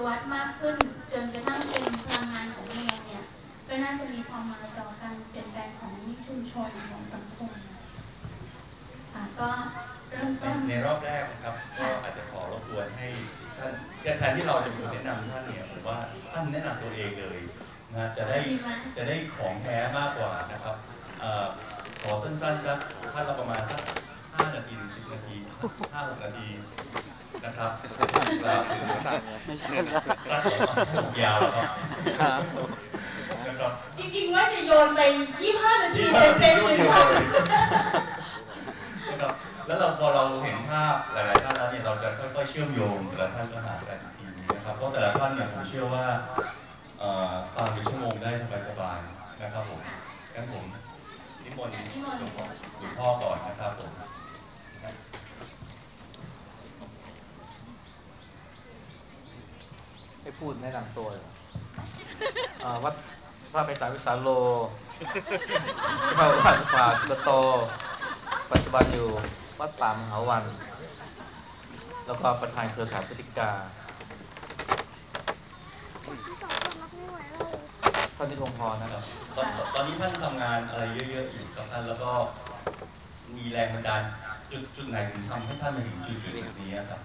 วัตมากขึ้นจนกระทั่งเป็นพลังงานของเมืองเนี่ยก็น่าจะมีความหมายต่อการเปลี่ยนแปลงของชุมชนของสังคมก็เริ่มต้นในรอบแรกนะครับก็อาจจะขอรบกวนให้ท่านแทนที่เราจะเป็นคนแนะนำท่านเนี่ยผมว่าท่านแนะนำตัวเองเลยนะจะได้ของแท้มากกว่านะครับขอสั้นๆสักท่านละประมาณสัก5 นาทีถึง10 นาที5-6 นาทีนะครับกล่าวถึงไม่ใช่นะท่านให้ผมยาวแล้วครับนะครับจริงๆว่าจะโยนไป25 นาทีเต็มๆเลยนะครับแล้วพอเราเห็นภาพหลายๆท่านแล้วเนี่ยเราจะค่อยๆเชื่อมโยงแต่ละท่านก็หากันอีกทีนะครับเพราะแต่ละท่านเนี่ยผมเชื่อว่าฟังเป็นชั่วโมงได้สบายๆนะครับผมงั้นผมนิมนต์หลวงพ่อก่อนนะครับผมให้พูดแนะนำตัวเหรอวัดพระไพศาลวิสาโลเจ้าวัดป่าสุกโตปัจจุบันอยู่วัดป่ามหาวันแล้วก็ประธานเครือข่ายพฤติกาท่านนิพงศ์พรนะครับตอนนี้ท่านทำงานอะไรเยอะๆอยู่กับท่านแล้วก็มีแรงบันดาลจุดไหนถึงทำให้ท่านมาถึงจุดนี้ครับ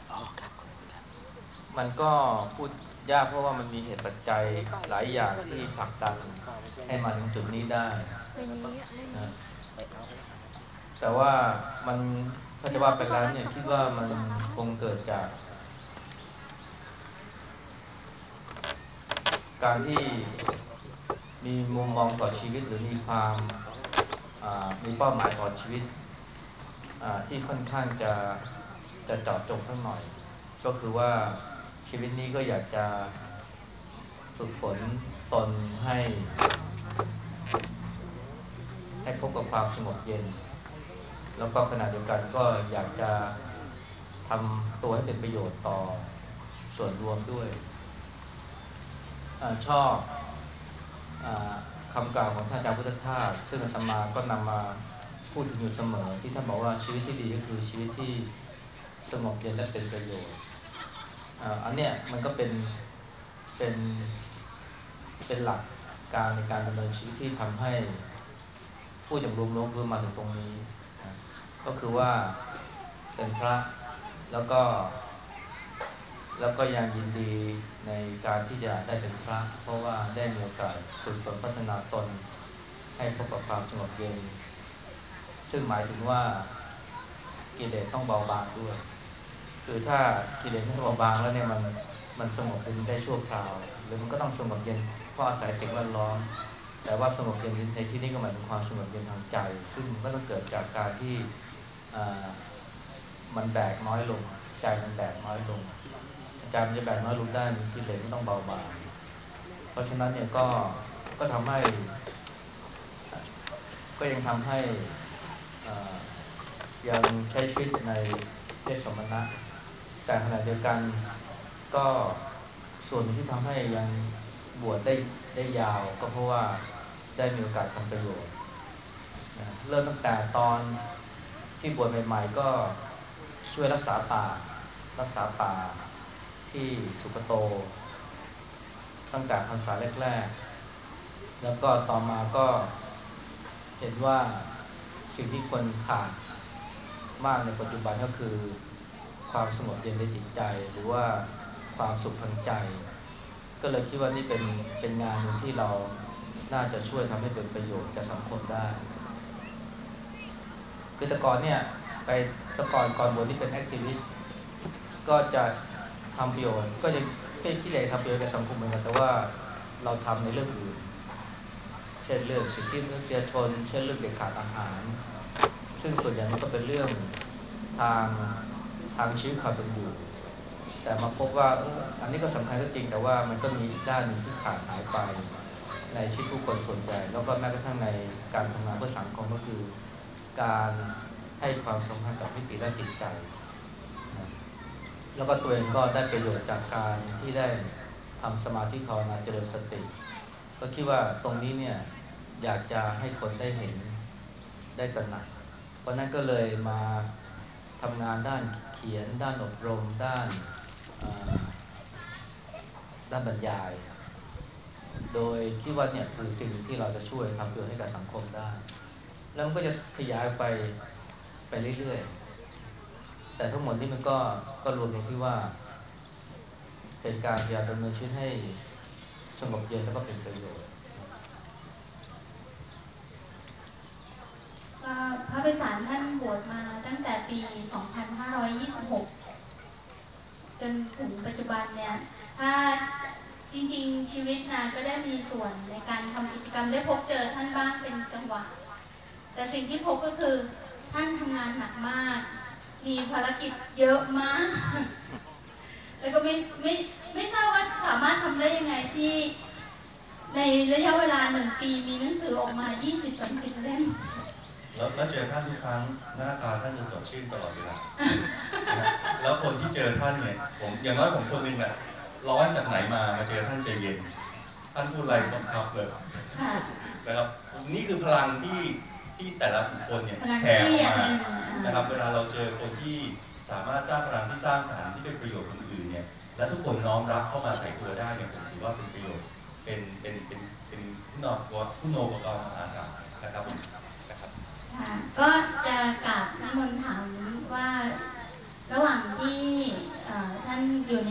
มันก็พูดยากเพราะว่ามันมีเหตุปัจจัยหลายอย่างที่ผลักดันให้มาถึงจุดนี้ได้นะแต่ว่ามันถ้าจะว่าไปแล้วเนี่ยคิดว่ามันคงเกิดจากการที่มีมุมมองต่อชีวิตหรือมีความมีเป้าหมายต่อชีวิตที่ค่อนข้างจะเจาะจงสักหน่อยก็คือว่าชีวิตนี้ก็อยากจะฝึกฝนตนให้พบกับความสงบเย็นแล้วก็ขณะเดียวกันก็อยากจะทำตัวให้เป็นประโยชน์ต่อส่วนรวมด้วยชอบคำกล่าวของท่านอาจารย์พุทธทาสซึ่งอาตมาก็นำมาพูดถึงอยู่เสมอที่ท่านบอกว่าชีวิตที่ดีก็คือชีวิตที่สงบเย็นและเป็นประโยชน์อันเนี้ยมันก็เป็นเป็นหลักการในการดำเนินชีวิตที่ทำให้ผู้อย่างรวมๆคือมาถึงตรงนี้นะก็คือว่าเป็นพระแล้วก็ยังยินดีในการที่จะได้เป็นพระเพราะว่าได้มีโอกาสฝึกฝนพัฒนาตนให้พบกับความสงบเย็นซึ่งหมายถึงว่ากิเลสต้องเบาบางด้วยคือถ้ากิเลสไม่เบาบางแล้วเนี่ยมันสงบเย็นได้ชั่วคราวหรือมันก็ต้องสงบเย็นเพราะอาศัยสิ่งแวดล้อมแต่ว่าสงบเย็นในที่นี้ก็หมายถึงความสงบเย็นทางใจซึ่งก็ต้องเกิดจากการที่มันแบกน้อยลงใจมันแบกน้อยลงใจมันจะแบกน้อยลงได้กิเลสมันต้องเบาบางเพราะฉะนั้นเนี่ยก็ทำให้ก็ยังทำให้ยังใช้ชีวิตในเพศสมณะแต่ขณะเดียวกันก็ส่วนที่ทำให้ยังบวชได้ยาวก็เพราะว่าได้มีโอกาสทำประโยชน์นะเริ่มตั้งแต่ตอนที่บวชใหม่ๆก็ช่วยรักษาป่าที่สุกโตตั้งแต่พรรษาแรกๆแล้วก็ต่อมาก็เห็นว่าสิ่งที่คนขาดมากในปัจจุบันก็คือความสงบเย็นในจิตใจหรือว่าความสุขทางใจก็เลยคิดว่านี่เป็นงานหนึ่งที่เราน่าจะช่วยทำให้เป็นประโยชน์กับสังคมได้คือแต่ก่อนเนี่ยไปแต่ก่อนบวชที่เป็นแอคทิวิสต์ก็จะทำประโยชน์ก็ยังคิดอยากทำประโยชน์กับสังคมเหมือนกันแต่ว่าเราทำในเรื่องอื่นเช่นเรื่องสิทธิมนุษยชนเช่นเรื่องเด็กขาดอาหารซึ่งส่วนใหญ่มันก็เป็นเรื่องทางชีวิตความเป็นอยู่แต่มาพบว่าอันนี้ก็สำคัญก็จริงแต่ว่ามันก็มีอีกด้านหนึ่งที่ขาดหายไปในชีวิตผู้คนส่วนใหญ่แล้วก็แม้กระทั่งในการทำงานเพื่อสังคมก็คือการให้ความสำคัญกับมิติด้านจิตใจนะแล้วก็ตัวเองก็ได้ประโยชน์จากการที่ได้ทำสมาธิภาวนาเจริญสติก็คิดว่าตรงนี้เนี่ยอยากจะให้คนได้เห็นได้ตระหนักเพราะนั้นก็เลยมาทำงานด้านเขียนด้านอบรมด้านด้านบรรยายโดยคิดว่าเนี่ยคือสิ่งที่เราจะช่วยทำประโยชน์ให้กับสังคมได้แล้วมันก็จะขยายไปเรื่อยๆแต่ทั้งหมดนี้มันก็รวมลงที่ว่าเป็นการพยายามดำเนินชีวิตให้สงบเย็นแล้วก็เป็นประโยชน์พระไพศาลท่านบวชมาตั้งแต่ปี 2526 จนถึงปัจจุบันเนี่ยถ้าจริงๆชีวิตนะก็ได้มีส่วนในการทำกิจกรรมได้พบเจอท่านบ้างเป็นจังหวะแต่สิ่งที่พบก็คือท่านทำงานหนักมากมีภารกิจเยอะมากแล้วก็ไม่ทราบว่าสามารถทำได้ยังไงที่ในระยะเวลา1 ปีมีหนังสือออกมา 20-30 เล่มแล้วเจอท่านทุกครั้งหน้าตาท่านจะสดชื่นตลอดเวลาแล้วคนที่เจอท่านเนี่ยผมอย่างน้อยผมคนหนึ่งอ่ะร้อนจากไหนมาเจอท่านใจเย็นท่านพูดอะไรบังคับเลยนะครับนี่คือพลังที่แต่ละบุคคลเนี่ยแผ่ออกมานะครับเวลาเราเจอคนที่สามารถสร้างพลังที่สร้างสรรค์ที่เป็นประโยชน์คนอื่นเนี่ยและทุกคนน้อมรับเข้ามาใส่ตัวได้เนี่ยผมถือว่าเป็นประโยชน์เป็นผู้โนปกรณ์มหาศาลนะครับก็จะกราบนิมนต์ถามว่าระหว่างที่ท่านอยู่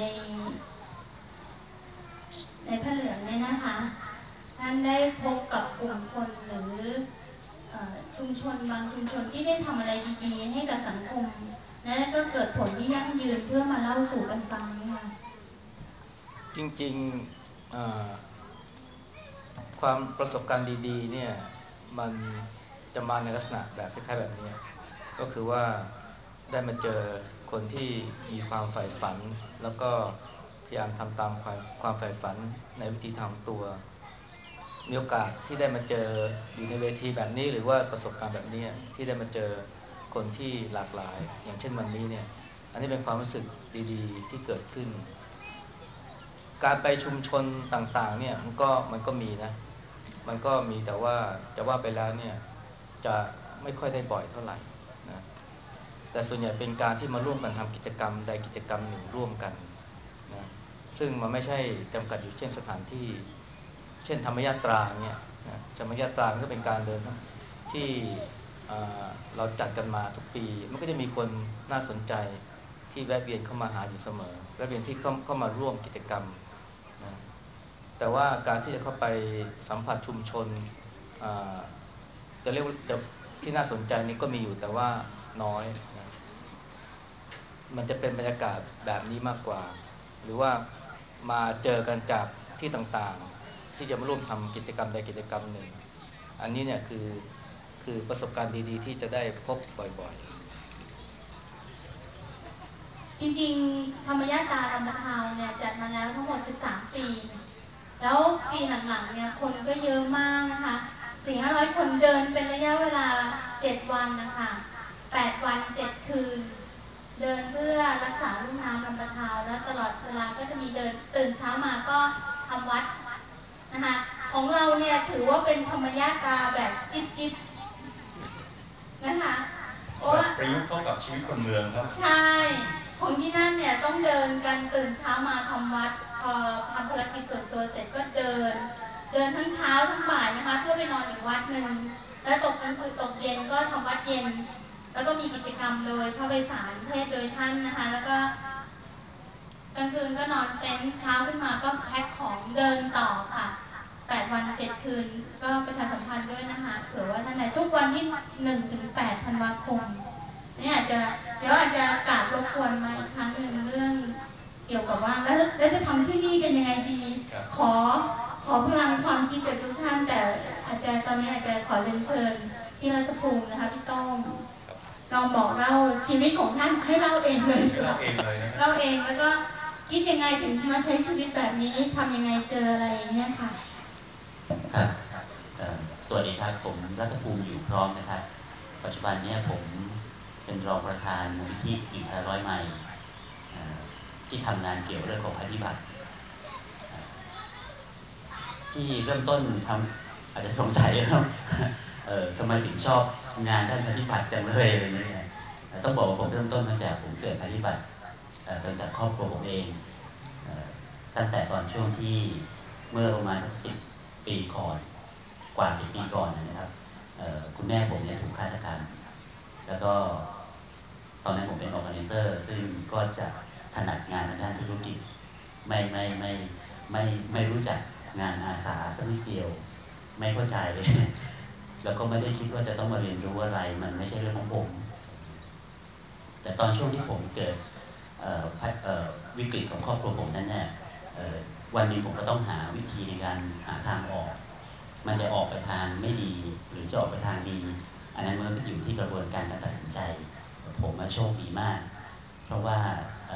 ในพระเหลืองเนี่ยนะคะท่านได้พบกับกลุ่มคนหรือชุมชนบางชุมชนที่ได้ทำอะไรดีๆให้กับสังคมและก็เกิดผลที่ยั่งยืนเพื่อมาเล่าสู่กันฟังค่ะจริงๆความประสบการณ์ดีๆเนี่ยมันจะมาในลักษณะแบบคล้ายๆแบบนี้ก็คือว่าได้มาเจอคนที่มีความใฝ่ฝันแล้วก็พยายามทำตามความใฝ่ฝันในวิธีทำตัวมีโอกาสที่ได้มาเจออยู่ในเวทีแบบนี้หรือว่าประสบการณ์แบบนี้ที่ได้มาเจอคนที่หลากหลายอย่างเช่นวันนี้เนี่ยอันนี้เป็นความรู้สึกดีๆที่เกิดขึ้นการไปชุมชนต่างๆเนี่ยมันก็มีนะมันก็มีแต่ว่าจะว่าไปแล้วเนี่ยจะไม่ค่อยได้บ่อยเท่าไหร่นะแต่ส่วนใหญ่เป็นการที่มาร่วมกันทำกิจกรรมใดกิจกรรมหนึ่งร่วมกันนะซึ่งมันไม่ใช่จำกัดอยู่เช่นสถานที่เช่นธรรมยาตราเนี่ยนะธรรมยาตรามันก็เป็นการเดินที่เราจัดกันมาทุกปีมันก็จะมีคนน่าสนใจที่แวะเวียนเข้ามาหาอยู่เสมอแวะเวียนที่เข้ามาร่วมกิจกรรมนะแต่ว่าการที่จะเข้าไปสัมผัสชุมชนจะเรียกว่าที่น่าสนใจนี่ก็มีอยู่แต่ว่าน้อยนะมันจะเป็นบรรยากาศแบบนี้มากกว่าหรือว่ามาเจอกันจากที่ต่างๆที่จะมาร่วมทำกิจกรรมใดกิจกรรมหนึ่งอันนี้เนี่ยคือประสบการณ์ดีๆที่จะได้พบบ่อยๆจริงๆธรรมยาตราลำพาวเนี่ยจัดมาแล้วทั้งหมด13 ปีแล้วปีหลังๆเนี่ยคนก็เยอะมากนะคะ400-500 คนเดินเป็นระยะเวลา7 วันนะคะ8 วัน 7 คืนเดินเพื่อรักษาลุ่มน้ำลำปะทาวแล้วตลอดเวลาก็จะมีเดินตื่นเช้ามาก็ทำวัดนะคะของเราเนี่ยถือว่าเป็นธรรมญาตราแบบจิ๊บๆนะคะเพราะว่าประยุกต์เข้ากับชีวิตคนเมืองครับใช่ของที่นั่นเนี่ยต้องเดินกันตื่นเช้ามาทำวัดพอทำภารกิจส่วนตัวเสร็จก็เดินทั้งเช้าทั้งบ่ายนะคะเพื่อไปนอนอีกวัดหนึ่งแล้วตกกลางคืนตกเย็นก็ทำวัดเย็นแล้วก็มีกิจกรรมโดยพระไพศาลเทศโดยท่านนะคะแล้วก็กลางคืนก็นอนเต็นท์เช้าขึ้นมาก็แพ็คของเดินต่อค่ะ8 วัน 7 คืนก็ประชาสัมพันธ์ด้วยนะคะเผื่อว่าท่านไหนทุกวันที่1-8 ธันวาคมนี่อาจจะเดี๋ยวอาจจะกราบรบกวนมาอีกครั้งหนึ่งเรื่องเกี่ยวกับว่าแล้วจะทำที่นี่กันยังไงดีขอพลังความคิดจากทุกท่านแต่อาจจะตอนนี้อาจจะขอเรียนเชิญพี่รัตภูมินะคะพี่ต้อมลองบอกเล่าชีวิตของท่านให้เล่าเองเลยเล่าเองเลยนะเล่าเองแล้วก็คิดยังไงถึงมาใช้ชีวิตแบบนี้ทำยังไงเจออะไรอย่างเงี้ยค่ะครับสวัสดีครับผมรัตภูมิอยู่พร้อมนะครับปัจจุบันนี้ผมเป็นรองประธานมูลนิธิอยู่แค่100 ไมล์ที่ทำงานเกี่ยวเรื่องของภัยพิบัติที่เริ่มต้นทำอาจจะสงสัยว่าทำไมถึงชอบงานด้านภัยพิบัติจังเลยอะไรเงี้ยต้องบอกว่าผมเริ่มต้นมาจากผมเกิดภัยพิบัติตั้งแต่ครอบครัวผมเองตั้งแต่ตอนช่วงที่เมื่อประมาณ10 ปีก่อนกว่า10 ปีก่อนนะครับคุณแม่ผมเนี่ยถูกฆาตกรรมแล้วก็ตอนนั้นผมเป็นออร์แกไนเซอร์ซึ่งก็จะถนัดงานทางด้านธุรกิจไม่รู้จักงานอาสาสักนิดเดียวไม่เข้าใจ แล้วก็ไม่ได้คิดว่าจะต้องมาเรียนรู้อะไรมันไม่ใช่เรื่องของผมแต่ตอนช่วงที่ผมเกิดวิกฤตของครอบครัวผมนั้นเนี่ยวันนี้ผมก็ต้องหาวิธีในการหาทางออกมันจะออกไปทางไม่ดีหรือจะออกไปทางดีอันนั้นมันก็อยู่ที่กระบวนการตัดสินใจผมโชคดีมากเพราะว่า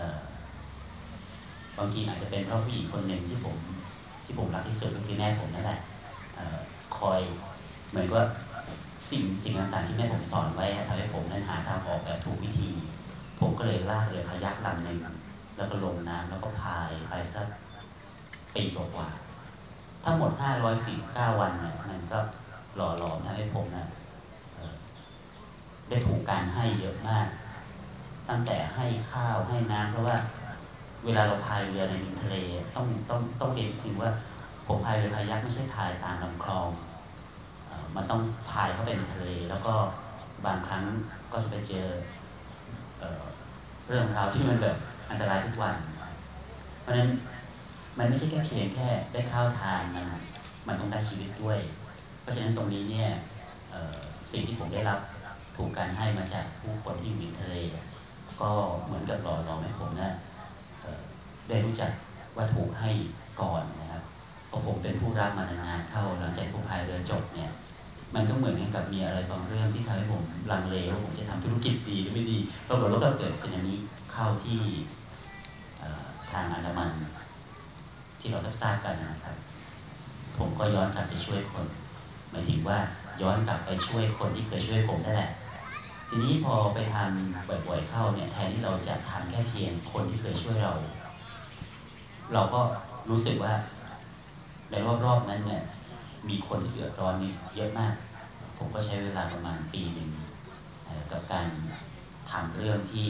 บางทีอาจจะเป็นเพราะผู้หญิงคนหนึ่งที่ผมรักที่สุดก็คือแม่ผมนั่นแหละคอยเหมือนว่าสิ่งต่างๆที่แม่ผมสอนไว้ทำให้ผมนั้นหาทางออกแบบถูกวิธีผมก็เลยลากเรือพายักลำหนึ่งแล้วก็ลงน้ำแล้วก็พายไปสักปีกว่าทั้งหมด549 วันเนี่ยมันก็หล่อหลอมทำให้ผมนะได้ถูกการให้เยอะมากตั้งแต่ให้ข้าวให้น้ำเพราะว่าเวลาเราพายเรือในทะเลต้องเรียนถึงว่าผมพายเรือพายักไม่ใช่พายตามลำคลองมันต้องพายเข้าไปในทะเลแล้วก็บางครั้งก็จะไปเจอเรื่องราวที่มันแบบอันตรายทุกวันเพราะฉะนั้นมันไม่ใช่แค่เพียงแค่ได้ข้าวทานมันต้องได้ชีวิตด้วยเพราะฉะนั้นตรงนี้เนี่ยสิ่งที่ผมได้รับถูกการให้มาจากผู้คนที่อยู่ริมทะเลก็เหมือนกับหล่อหลอมให้ผมนะได้รู้จักว่าถูกให้ก่อนนะครับเพราะผมเป็นผู้รับมานานๆเข้าหลังจากผมพายเรือจบเนี่ยมันก็เหมือนกับมีอะไรบางเรื่องที่ทำให้ผมลังเลว่าผมจะทำธุรกิจดีหรือไม่ดีปรากฏว่าก็เกิดสึนามิเข้าที่ทางอันดามันที่เราทราบกันนะครับผมก็ย้อนกลับไปช่วยคนหมายถึงว่าย้อนกลับไปช่วยคนที่เคยช่วยผมนั่นแหละทีนี้พอไปทำบ่อยๆเข้าเนี่ยแทนที่เราจะทำแค่เพียงคนที่เคยช่วยเราก็รู้สึกว่าในรอบๆนั้นเนี่ยมีคนที่เดือดร้อนนี่เยอะมากผมก็ใช้เวลาประมาณปีหนึ่งกับการทำเรื่องที่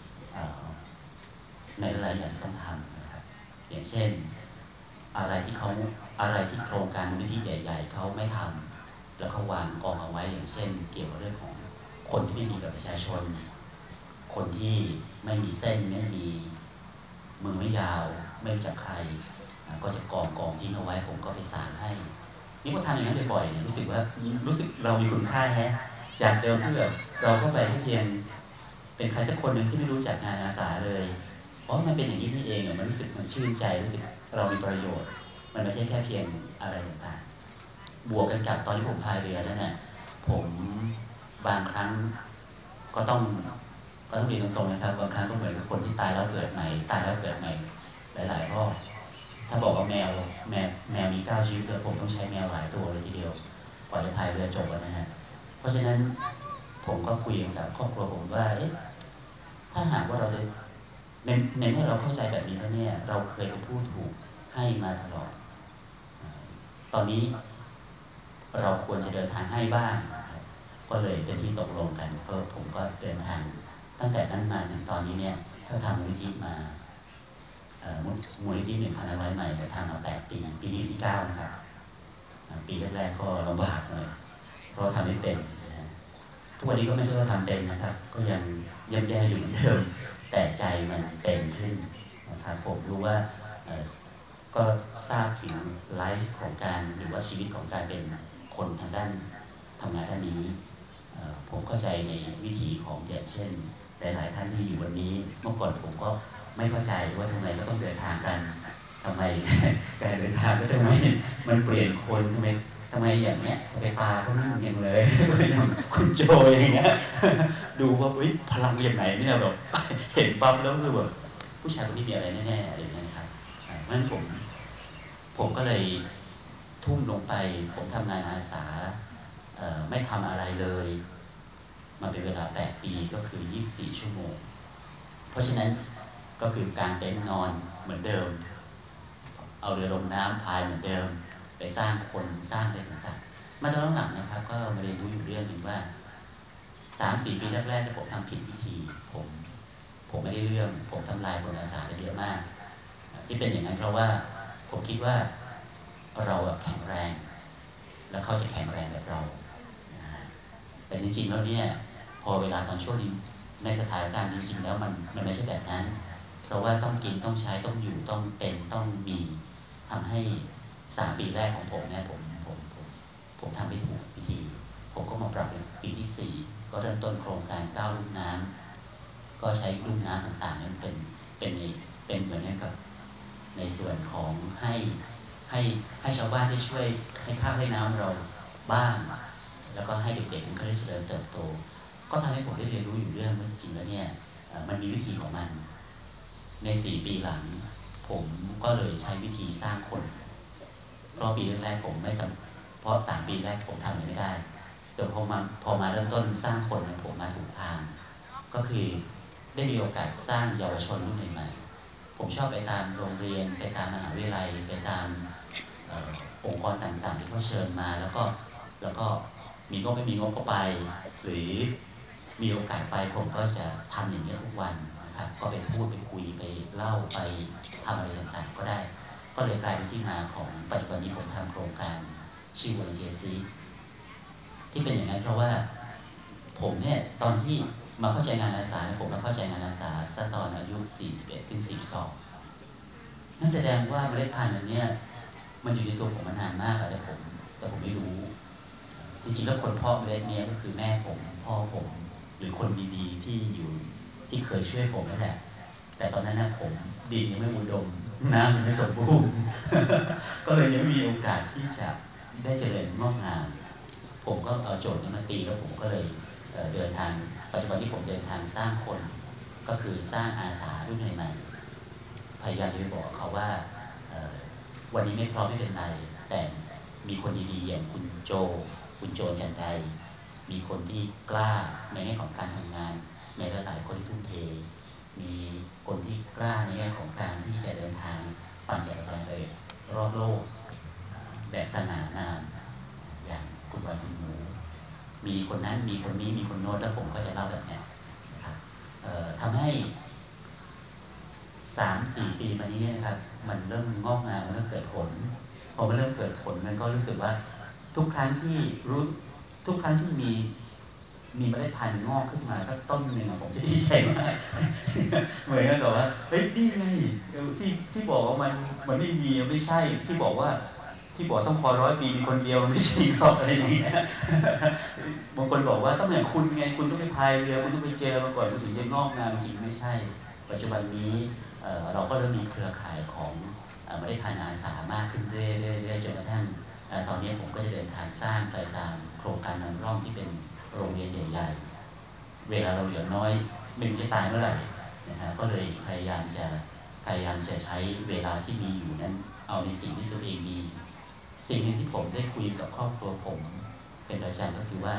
ในหลายอย่างต้องทำนะครับอย่างเช่นอะไรที่โครงการมูลนิธิใหญ่ๆเขาไม่ทำแล้วเขาวางกองเอาไว้อย่างเช่นเกี่ยวกับเรื่องของคนที่ไม่มีกับประชาชนคนที่ไม่มีเส้นไม่มีมือไม่ยาวไม่รู้จักใครก็จะกองทิ้งเอาไว้ผมก็ไปสานให้นี่พอทำอย่างนั้นบ่อยๆเนี่ยรู้สึกเรามีคุณค่าแฮะจากเดิมที่แบบเราเข้าไปที่เพียงเป็นใครสักคนหนึ่งที่ไม่รู้จักงานอาสาเลยเพราะมันเป็นอย่างนี้นี่เองมันรู้สึกมันชื่นใจรู้สึกเรามีประโยชน์มันไม่ใช่แค่เพียงอะไรต่างๆบวกกันกับตอนที่ผมพายเรือนั่นน่ะผมบางครั้งก็ต้องเรียนตรงๆนะครับบางครั้งก็เหมือนกับคนที่ตายแล้วเกิดใหม่หลายๆรอบถ้าบอกว่าแมวมี9 ชีวิตแล้วผมต้องใช้แมวหลายตัวเลยทีเดียวกว่าจะพายเรือจบนะฮะเพราะฉะนั้นผมก็คุยกับครอบครัวผมว่าถ้าหากว่าเราจะในเมื่อเราเข้าใจแบบนี้แล้วเนี่ยเราเคยเป็นผู้ถูกให้มาตลอดตอนนี้เราควรจะเดินทางให้บ้างก็เลยเป็นที่ตกลงกันก็ผมก็เดินทางตั้งแต่นั้นมาถึงตอนนี้เนี่ยก็ทำมูลนิธิมามูลนิธิ1,500 ใหม่ทำมา8 ปีนี้ที่ 9นะครับปีแรกๆก็ลำบากหน่อยเพราะทำไม่เป็นทุกวันนี้ก็ไม่ใช่ว่าทำเป็นนะครับก็ยังย่ำแย่อยู่เหมือนเดิมแต่ใจมันเป็นขึ้นนะครับผมรู้ว่าก็ทราบถึงไลฟ์ของการหรือว่าชีวิตของการเป็นคนทางด้านทำงานด้านนี้ผมเข้าใจในวิธีของอย่างเช่นหลายๆท่านที่อยู่วันนี้เมื่อก่อนผมก็ไม่เข้าใจว่าทำไมเราต้องเดินทางกันทำไมการเดินทางก็ทำไมมันเปลี่ยนคนทำไมอย่างเนี้ยทำไมตาเขานิ่งอย่างเลยอย่างคุณโจอย่างเงี้ยดูว่าพลังอย่างไหนเนี่ยแบบเห็นปั๊บแล้วคือแบบผู้ชายคนนี้มีอะไรแน่ๆอะไรอย่างเงี้ยครับเพราะฉะนั้นผมก็เลยทุ่มลงไปผมทำงานอาสาไม่ทำอะไรเลยมาเป็นเวลา8 ปีก็คือ24 ชั่วโมงเพราะฉะนั้นก็คือการเต็นท์นอนเหมือนเดิมเอาเรือลงน้ำพายเหมือนเดิมไปสร้างคนสร้างอะไรต่างๆมาตอนหลังนะครับก็มาเรียนรู้อยู่เรื่องหนึ่งว่า3-4 ปีแรกๆที่ผมทำผิดวิธีผมไม่ได้เรื่องผมทำลายคนอาสาไปเยอะมากที่เป็นอย่างนั้นเพราะว่าผมคิดว่าเราแข็งแรงแล้วเขาจะแข็งแรงแบบเราแต่จริงๆแล้วเนี่ยพอเวลาตอนช่วงนี้ในสถานการณ์จริงๆแล้วมันไม่ใช่แบบนั้นเพราะว่าต้องกินต้องใช้ต้องอยู่ต้องเป็นต้องมีทำให้3 ปีแรกของผมเนี่ยผมทำไม่ถูกวิธีผมก็มาปรับเป็นปีที่4ก็เริ่มต้นโครงการก้าวลูกน้ำก็ใช้ลูกน้ำต่างๆนั้นเป็นเหมือนกับในส่วนของให้ชาวบ้านได้ช่วยให้ข้าวให้น้ำเราบ้างแล้วก็ให้เด็กๆก็ได้เจริญเติบโตก็ทำให้ผมได้เรียนรู้อยู่เรื่องว่าจริงๆแล้วเนี่ยมันมีวิธีของมันใน4 ปีหลังผมก็เลยใช้วิธีสร้างคนเพราะปีแรกๆผมไม่เพราะ3 ปีแรกผมทำไม่ได้แต่พอมาเริ่มต้นสร้างคนเนี่ยผมมาถูกทางก็คือได้มีโอกาสสร้างเยาวชนรุ่นใหม่ๆผมชอบไปตามโรงเรียนไปตามมหาวิทยาลัยไปตามองค์กรต่างๆที่เขาเชิญมาแล้วก็มีงบไม่มีงบก็ไปหรือมีโอกาสไปผมก็จะทำอย่างนี้ทุกวันนะครับก็ไปพูดไปคุยไปเล่าไปทำอะไรต่างๆก็ได้ก็เลยกลายเป็นที่มาของปัจจุบันนี้ผมทำโครงการชื่อ Volunteer ที่เป็นอย่างนั้นเพราะว่าผมเนี่ยตอนที่มาเข้าใจงานอาสาผมมาเข้าใจงานอาสาซะตอนอายุ41ถึง42นั่นแสดงว่าเมล็ดพันธุ์อันนี้มันอยู่ในตัวผมมานานมากแต่ผมไม่รู้จริงๆแล้วคนพ่อเมล็ดนี้ก็คือแม่ผมพ่อผมหรือคนดีๆที่อยู่ที่เคยช่วยผมนั่นแหละแต่ตอนนั้นผมดินยังไม่อุดมน้ำยังไม่สมบูรณ์ ก็เลยยังไม่มีโอกาสที่จะได้เจริญงอกงามผมก็เอาโจทย์นี้มาตีแล้วผมก็เลยเดินทางปัจจุบันที่ผมเดินทางสร้างคนก็คือสร้างอาสารุ่นใหม่ๆพยายามจะไปบอกเขาว่าวันนี้ไม่พร้อมไม่เป็นไรแต่มีคนดีๆอย่างคุณโจจันไดมีคนที่กล้าในแง่ของการทำงานในหลายๆคนที่ทุ่มเทมีคนที่กล้าในแง่ของการที่จะเดินทางปั่นจักรยานไปรอบโลกแบบสง่างามอย่างคุณวันคุณหมูมีคนนั้นมีคนนี้มีคนโน้นแล้วผมก็จะเล่าแบบนี้นะครับทำให้3-4 ปีมานี้นะครับมันเริ่มงอกงามมันเริ่มเกิดผลพอมันเริ่มเกิดผลมันก็รู้สึกว่าทุกครั้งที่มีเมล็ดพันธุ์งอกขึ้นมาสักต้นหนึ่งผมจะดีใจมากเหมือนกับว่าเฮ้ยนี่ไงที่บอกว่ามันไม่มีไม่ใช่ที่บอกต้องพอ100 ปีมีคนเดียวไม่ใช่หรอกอะไรอย่างเงี้ยบางคนบอกว่าต้องอย่างคุณไงคุณต้องไปพายเรือคุณต้องไปเจอมาก่อนคุณถึงจะงอกงามจริงไม่ใช่ปัจจุบันนี้เราก็เริ่มมีเครือข่ายของเมล็ดพันธุ์อาสามากขึ้นเรื่อยๆจนกระทั่งตอนนี้ผมก็จะเดินทางสร้างไปตามโครงการนำร่องที่เป็นโรงเรียนใหญ่ๆเวลาเราเหลือน้อยไม่รู้จะตายเมื่อไหร่นะครับก็เลยพยายามจะใช้เวลาที่มีอยู่นั้นเอาในสิ่งที่ตัวเองมีสิ่งหนึ่งที่ผมได้คุยกับครอบครัวผมเป็นประจำก็คือว่า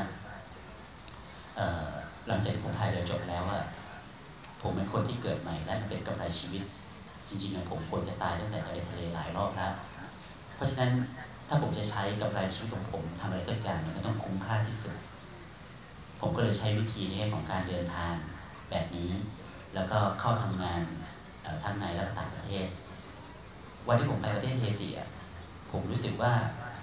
หลังจากที่ผมพายเรือจบแล้วผมเป็นคนที่เกิดใหม่และมันเป็นกำไรชีวิตจริงๆผมควรจะตายตั้งแต่ในทะเลหลายรอบแล้วเพราะฉะนั้นถ้าผมจะใช้กำไรชีวิตของผมทำอะไรสักอย่างมันต้องคุ้มค่าที่สุดผมก็เลยใช้วิธีนี้ของการเดินทางแบบนี้แล้วก็เข้าทำงานทั้งในและต่างประเทศวันที่ผมไปประเทศเฮติผมรู้สึกว่า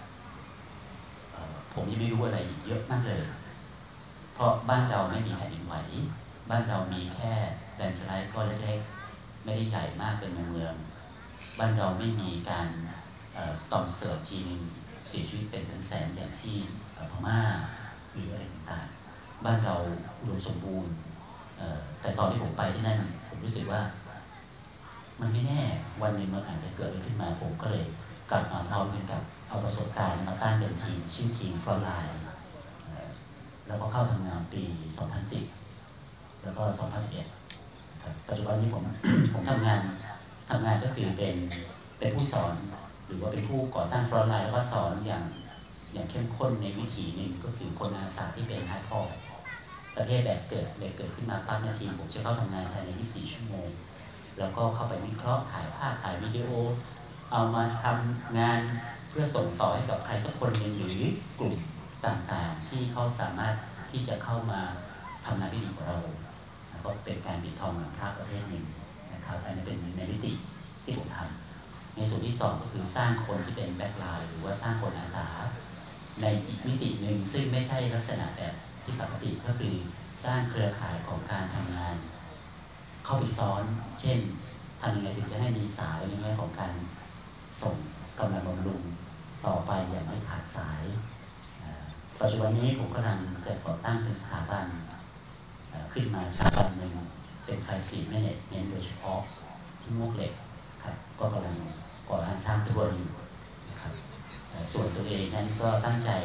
ผมยังไม่รู้อะไรอีกเยอะมากเลยเพราะบ้านเราไม่มีแผ่นดินไหวบ้านเรามีแค่แลนด์สไลด์ก้อนเล็กๆไม่ได้ใหญ่มากเป็นเมืองบ้านเราไม่มีการสตอมเสิร์ฟทีนึงเสียชีวิตเป็นแสนๆอย่างที่พม่าหรืออะไรต่างๆบ้านเราอุดมสมบูรณ์แต่ตอนที่ผมไปที่นั่นผมรู้สึกว่ามันไม่แน่วันหนึ่งมันอาจจะเกิดอะไรขึ้นมาผมก็เลยกลับมาพร้อมกันกับเอาประสบการณ์มาตั้งเป็นทีมชื่อทีมฟรอนไลน์แล้วก็เข้าทำงานปี 2010 แล้วก็ 2011 ปัจจุบันนี้ผม ผมทำงานก็คือเป็นผู้สอนหรือว่าเป็นผู้ก่อตั้งฟรอนไลน์แล้วก็สอนอย่างเข้มข้นในวิถีหนึ่งก็คือคนอาสาที่เป็นฮาร์ดคอร์ประเภทแบบเกิดขึ้นมาตั้งนาทีผมจะเข้าทำงานภายใน24 ชั่วโมงแล้วก็เข้าไปวิเคราะห์ถ่ายภาพถ่ายวิดีโอเอามาทำงานเพื่อส่งต่อให้กับใครสักคนหนึ่งหรือกลุ่มต่างๆที่เขาสามารถที่จะเข้ามาทำงานได้ดีกว่าเราก็เป็นการปิดทองหลังพระประเภทหนึ่งนะครับอันนี้เป็นในมิติที่ผมทำในส่วนที่2ก็คือสร้างคนที่เป็นแบ็คไลน์หรือว่าสร้างคนอาสาในอีกมิติหนึ่งซึ่งไม่ใช่ลักษณะแบบที่ปกติก็คือสร้างเครือข่ายของการทำงานเข้าไปซ้อนเช่นทำยังไงถึงจะให้มีสายในแง่ของการส่งกำลังบำรุงต่อไปอย่างไม่ขาดสายปัจจุบันนี้ผมกำลังจะก่อตั้งเป็นสถาบันขึ้นมาสถาบันหนึ่งเป็นไพซีแมเนจเมนต์โดยเฉพาะที่มวกเหล็กครับก็กำลังก่อร่างสร้างตัวอยู่นะครับส่วนตัวเองนั้นก็ตั้งใจ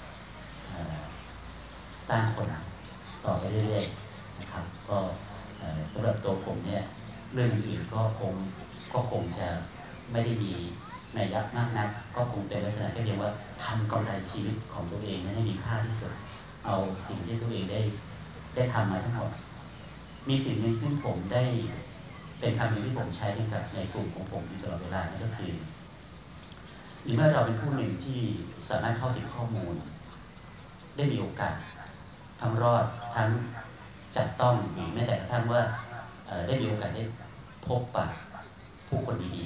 สร้างคนต่อไปเรื่อยๆนะครับก็สำหรับตัวผมเนี่ยเรื่องอื่นก็คงจะไม่ได้มีนัยยะมากนักก็คงเป็นลักษณะแค่เพียงว่าทำกำไรชีวิตของตัวเองให้มีค่าที่สุดเอาสิ่งที่ตัวเองได้ทำมาทั้งหมดมีสิ่งหนึ่งซึ่งผมได้เป็นคำหนึ่งที่ผมใช้กับในกลุ่มของผมอยู่ตลอดเวลานั่นก็คือเมื่อเราเป็นผู้หนึ่งที่สามารถเข้าถึงข้อมูลได้มีโอกาสทั้งรอดทั้งจับต้องหรือแม้แต่กระทั่งว่าได้มีโอกาสได้พบปะผู้คนดี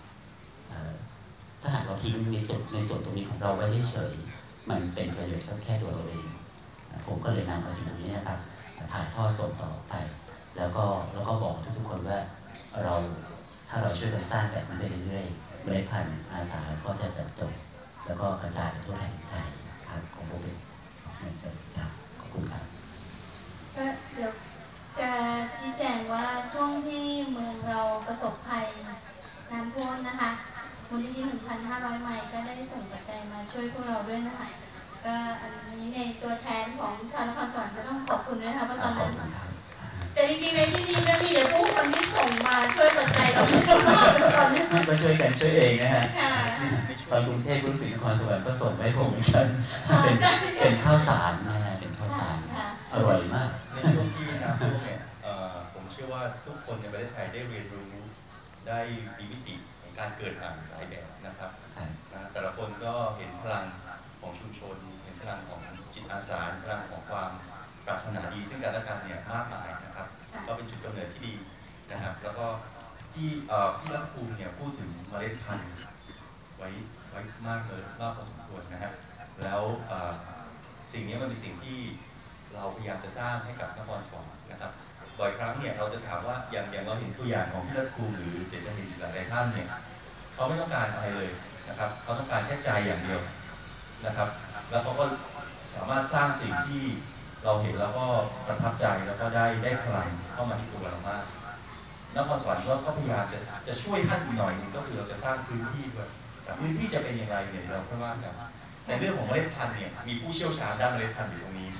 ๆถ้าหากเราทิ้งในส่วนตรงนี้ของเราไว้เฉยมันเป็นประโยชน์แค่ตัวเราเองผมก็เลยนำเอาสิ่งนี้นะครับถ่ายทอดส่งต่อไปแล้วก็บอกทุกๆคนว่าถ้าเราช่วยกันสร้างแบบนี้ไปเรื่อยๆเมล็ดพันธุ์อาสาก็จะเติบโตแล้วก็กระจายไปทั่วแผ่นดินไทยครับของผมเป็นครับขอบคุณครับก็เดี๋ยวจะชี้แจงว่าช่วงที่เมืองเราประสบภัยน้ำท่วมนะคะมูลนิธิ 1,500 ไมล์ก็ได้ส่งปัจจัยมาช่วยพวกเราด้วยนะคะก็อันนี้ในตัวแทนของชาวนครสวรรค์ก็ต้องขอบคุณด้วยนะคะเพราะตอนนั้นแต่จริงๆในที่นี้ก็มีแต่ผู้คนที่ส่งมาช่วยปัจจัยเราไม่ต้องตอนนี้ก็ช่วยกันช่วยเองนะฮะตอนกรุงเทพรู้สึกนครสวรรค์ก็ส่งให้ผมเหมือนกันเป็นข้าวสารนะฮะเป็นข้าวสารอร่อยมากในช่วงที่น้ำท่วมเนี่ยผมเชื่อว่าทุกคนในประเทศไทยได้เรียนรู้ได้มีมิติของการเกิดใหม่หลายแบบนะครับแต่ละคนก็เห็นพลังของชุมชนเห็นพลังของจิตอาสาพลังของความปรารถนาดีซึ่งกันและกันเนี่ยมากมายนะครับก็เป็นจุดกำเนิดที่ดีนะครับแล้วก็พี่รัฐภูมิเนี่ยพูดถึงเมล็ดพันธุ์ไว้มากเลยมากพอสมควรนะฮะแล้วสิ่งนี้มันเป็นสิ่งที่เราพยายามจะสร้างให้กับนครสวรรค์นะครับบ่อยครั้งเนี่ยเราจะถามว่าอย่างเราเห็นตัวอย่างของพี่รัฐภูมิหรือเดชเห็นหลายท่านเนี่ยเขาไม่ต้องการอะไรเลยนะครับเขาต้องการแค่ใจอย่างเดียวนะครับแล้วเขาก็สามารถสร้างสิ่งที่เราเห็นแล้วก็ประทับใจแล้วก็ได้พลังเข้ามาที่ตัวเรามากนครสวรรค์ก็พยายามจะช่วยท่านอีกหน่อยนึงก็คือเราจะสร้างพื้นที่ด้วยแต่พื้นที่จะเป็นอย่างไรเนี่ยเราค่อยว่ากันในเรื่องของเมล็ดพันธุ์เนี่ยมีผู้เชี่ยวชาญด้านเมล็ดพันธุ์อยู่ตรงนี้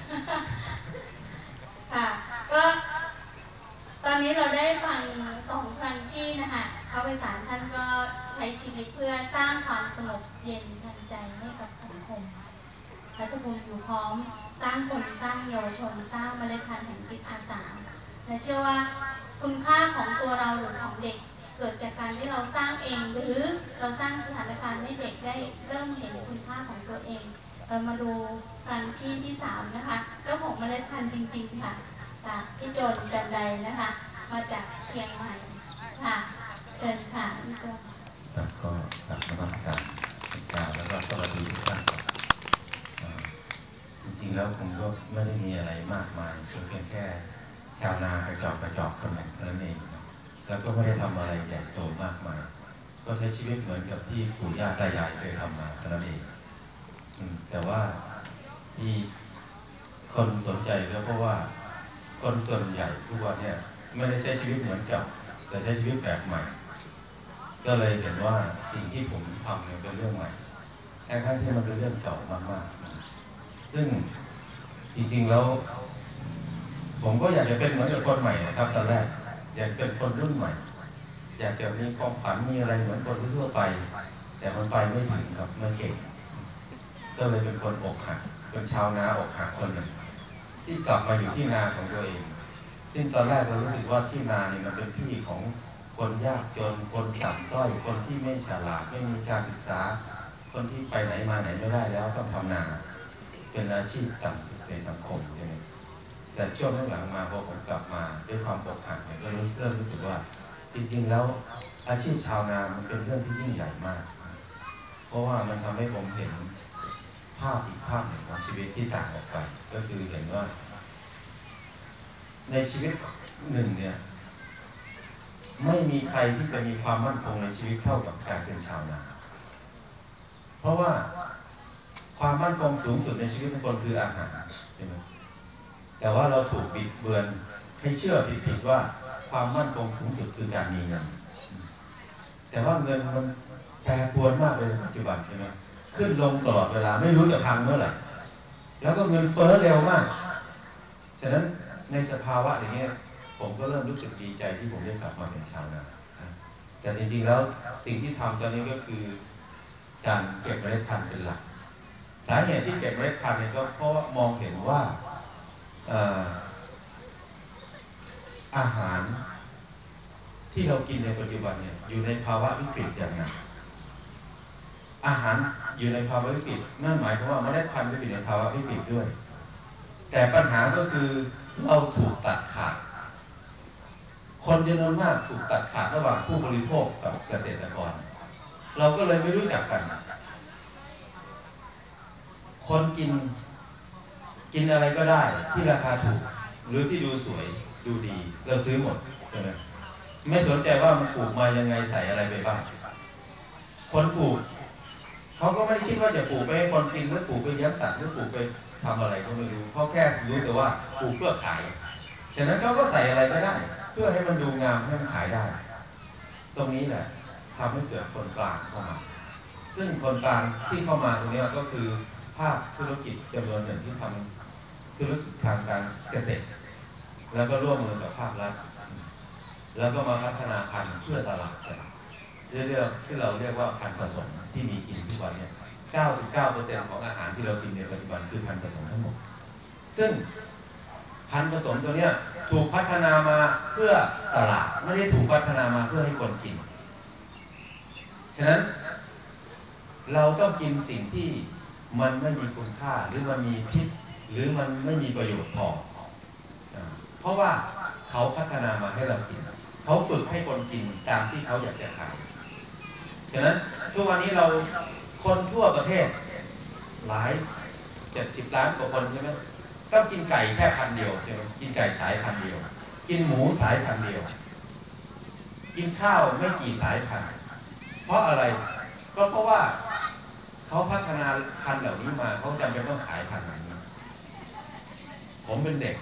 ค่ะก็ตอนนี้เราได้ฟัง2 ครั้งที่นะคะพระวิสารท่านก็ใช้ชีวิตเพื่อสร้างความสงบเย็นทันใจให้กับสังคมรัฐภูมิอยู่พร้อมสร้างคนสร้างเยาวชนสร้างเมล็ดพันธุ์แห่งจิตอาสาและเชื่อว่าคุณค่าของตัวเราหรือของเด็กเกิดจากการที่เราสร้างเองหรือเราสร้างสถานการณ์ให้เด็กได้เริ่มเห็นคุณค่าของตัวเองเรามาดูครั้งที่3นะคะเจ้าของเมล็ดพันธุ์จริงๆค่ะพี่โจนจันไดนะคะมาจากเชียงใหม่ค่ะเชิญค่ะพี่โจนครับก็กราบนมัสการอาจารย์แล้วก็สวัสดีทุกท่านจริงๆแล้วผมก็ไม่ได้มีอะไรมากมายเพียงแค่ชาวนากระจอกคนหนึ่งเท่านั้นเองแล้วก็ไม่ได้ทำอะไรใหญ่โตมากมายก็ใช้ชีวิตเหมือนกับที่ปู่ย่าตายายเคยทำมาเท่านั้นเองแต่ว่าที่คนสนใจก็เพราะว่าคนส่วนใหญ่ทุกวันเนี่ยไม่ได้ใช้ชีวิตเหมือนกับแต่ใช้ชีวิตแบบใหม่ก็เลยเห็นว่าสิ่งที่ผมทำเนี่ยเป็นเรื่องใหม่ทั้งที่มันเป็นเรื่องเก่ามากๆซึ่งจริงๆแล้วผมก็อยากจะเป็นเหมือนกับคนใหม่นะครับตอนแรกอยากเป็นคนรุ่นใหม่อยากจะมีความฝันมีอะไรเหมือนคนทั่วไปแต่มันไปไม่ถึงครับไม่เก่งก็เลยเป็นคนอกหักเป็นชาวนาอกหักคนหนึ่งที่กลับมาอยู่ที่นาของตัวเองซึ่งตอนแรกเรารู้สึกว่าที่นาเนี่ยมันเป็นที่ของคนยากจนคนต่ำต้อยคนที่ไม่ฉลาดไม่มีการศึกษาคนที่ไปไหนมาไหนไม่ได้แล้วต้องทำนาเป็นอาชีพต่ำสุดในสังคมใช่ไหมแต่ช่วงหลังมาพอผมกลับมาด้วยความอกหักเนี่ยก็เริ่มรู้สึกว่าจริงๆแล้วอาชีพชาวนามันเป็นเรื่องที่ยิ่งใหญ่มากเพราะว่ามันทำให้ผมเห็นภาพอีกภาพหนึ่งของชีวิตที่ต่างออกไปก็คือเห็นว่าในชีวิตหนึ่งเนี่ยไม่มีใครที่จะมีความมั่นคงในชีวิตเท่ากับการเป็นชาวนาเพราะว่าความมั่นคงสูงสุดในชีวิตของคนคืออาหารใช่ไหมแต่ว่าเราถูกบิดเบือนให้เชื่อผิดๆว่าความมั่นคงสูงสุดคือการมีเงินแต่ว่าเงินมันแปรปรวนมากเลยในปัจจุบันใช่ไหมขึ้นลงตลอดเวลาไม่รู้จะพังเมื่อไหร่แล้วก็เงินเฟ้อเร็วมากฉะนั้นในสภาวะอย่างนี้ผมก็เริ่มรู้สึกดีใจที่ผมได้กลับมาเป็นชาวนาแต่จริงๆแล้วสิ่งที่ทำตอนนี้ก็คือการเก็บเมล็ดพันธุ์เป็นหลักสาเหตุที่เก็บเมล็ดพันธุ์เนี่ยก็เพราะมองเห็นว่าอาหารที่เรากินในปัจจุบันเนี่ยอยู่ในภาวะวิกฤตอย่างหนักอาหารอยู่ในภาวะวิกฤตนั่นหมายความว่าเมล็ดพันธุ์ก็อยู่ในภาวะวิกฤตด้วยแต่ปัญหาก็คือเราถูกตัดขาดคนจำนวนมากถูกตัดขาดระหว่างผู้บริโภคกับเกษตรกรเราก็เลยไม่รู้จักกันคนกินอะไรก็ได้ที่ราคาถูกหรือที่ดูสวยดูดีเราซื้อหมดใช่ไหมไม่สนใจว่ามันปลูกมายังไงใส่อะไรไปบ้างคนปลูกเขาก็ไม่ได้คิดว่าจะปลูกไปให้คนกินหรือปลูกไปเลี้ยงสัตว์หรือปลูกไปทำอะไรก็ไม่รู้เขาแค่รู้แต่ว่าปลูกเพื่อขายฉะนั้นเขาก็ใส่อะไรก็ได้เพื่อให้มันดูงามให้มันขายได้ตรงนี้แหละทำให้เกิดคนกลางเข้ามาซึ่งคนกลางที่เข้ามาตรงนี้ก็คือภาคธุรกิจจำนวนหนึ่งที่ทำธุรกิจทางการเกษตรแล้วก็ร่วมมือกับภาครัฐแล้วก็มาพัฒนาพันธุ์เพื่อตลาดกันเรื่องที่เราเรียกว่าพันธุ์ผสมที่มีกินทุกวันนี้ 99% ของอาหารที่เรากินในปัจจุบันคือพันธุ์ผสมทั้งหมดซึ่งพันธุ์ผสมตัวนี้ถูกพัฒนามาเพื่อตลาดไม่ได้ถูกพัฒนามาเพื่อให้คนกินฉะนั้นเราต้องกินสิ่งที่มันไม่มีคุณค่าหรือมันมีพิษหรือมันไม่มีประโยชน์พอเพราะว่าเขาพัฒนามาให้เรากินเขาฝึกให้คนกินตามที่เขาอยากจะขายฉะนั้นทุกวันนี้เราคนทั่วประเทศหลาย70 ล้านกว่าคนใช่ไหมต้องกินไก่แค่พันเดียวใช่ไหมกินไก่สายพันเดียวกินหมูสายพันเดียวกินข้าวไม่กี่สายพันธุ์เพราะอะไรก็เพราะว่าเขาพัฒนาพันธุ์เหล่านี้มาเขาจำเป็นต้องขายพันธุ์เหล่านี้ผมเป็นเด็ก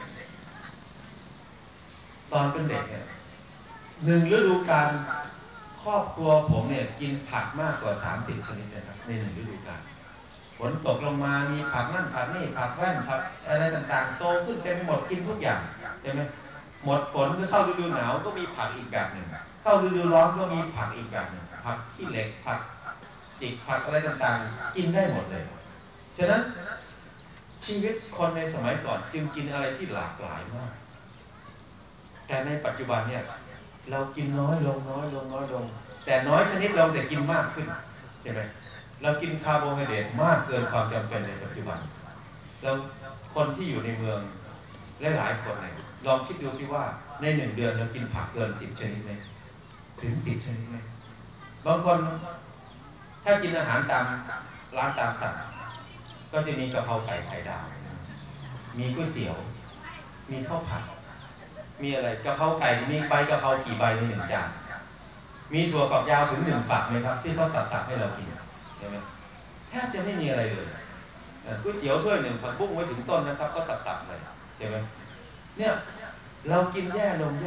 ตอนเป็นเด็กเนี่ย1 ฤดูกาลครอบครัวผมเนี่ยกินผักมากกว่า30 ชนิดนะครับใน1 ฤดูกาลฝนตกลงมามีผักนั่นผักนี่ผักแว่นผักอะไรต่างๆโตขึ้นเต็มไปหมดกินทุกอย่างใช่ไหมหมดฝนก็เข้าฤดูหนาวก็มีผักอีกแบบหนึ่งเข้าฤดูร้อนก็มีผักอีกแบบหนึ่งผักขี้เหล็กผักจิกผักอะไรต่างๆกินได้หมดเลยฉะนั้นชีวิตคนในสมัยก่อนจึงกินอะไรที่หลากหลายมากแต่ในปัจจุบันเนี่ยเรากินน้อยลงแต่น้อยชนิดลงแต่กินมากขึ้นใช่ไหมเรากินคาร์โบไฮเดรตมากเกินความจำเป็นในปัจจุบันแล้วคนที่อยู่ในเมืองหลายคนเนี่ยลองคิดดูสิว่าใน1 เดือนเรากินผักเกิน10 ชนิดไหมถึง10 ชนิดไหมบางคนถ้ากินอาหารตามร้านตามสั่งก็จะมีกะเพราไก่ไข่ดาวมีก๋วยเตี๋ยวมีข้าวผัดมีอะไรกะเพราไก่มีใบกะเพรากี่ใบใน1 จานมีถั่วฝักยาวถึง1 ฝักไหมครับที่เขาสับให้เรากินใช่ไหมแทบจะไม่มีอะไรเลยก๋วยเตี๋ยวถ้วย1 ผักบุ้งไว้ถึงต้นนะครับก็สับเลยใช่ไหมเนี่ยเรากินแย่ลง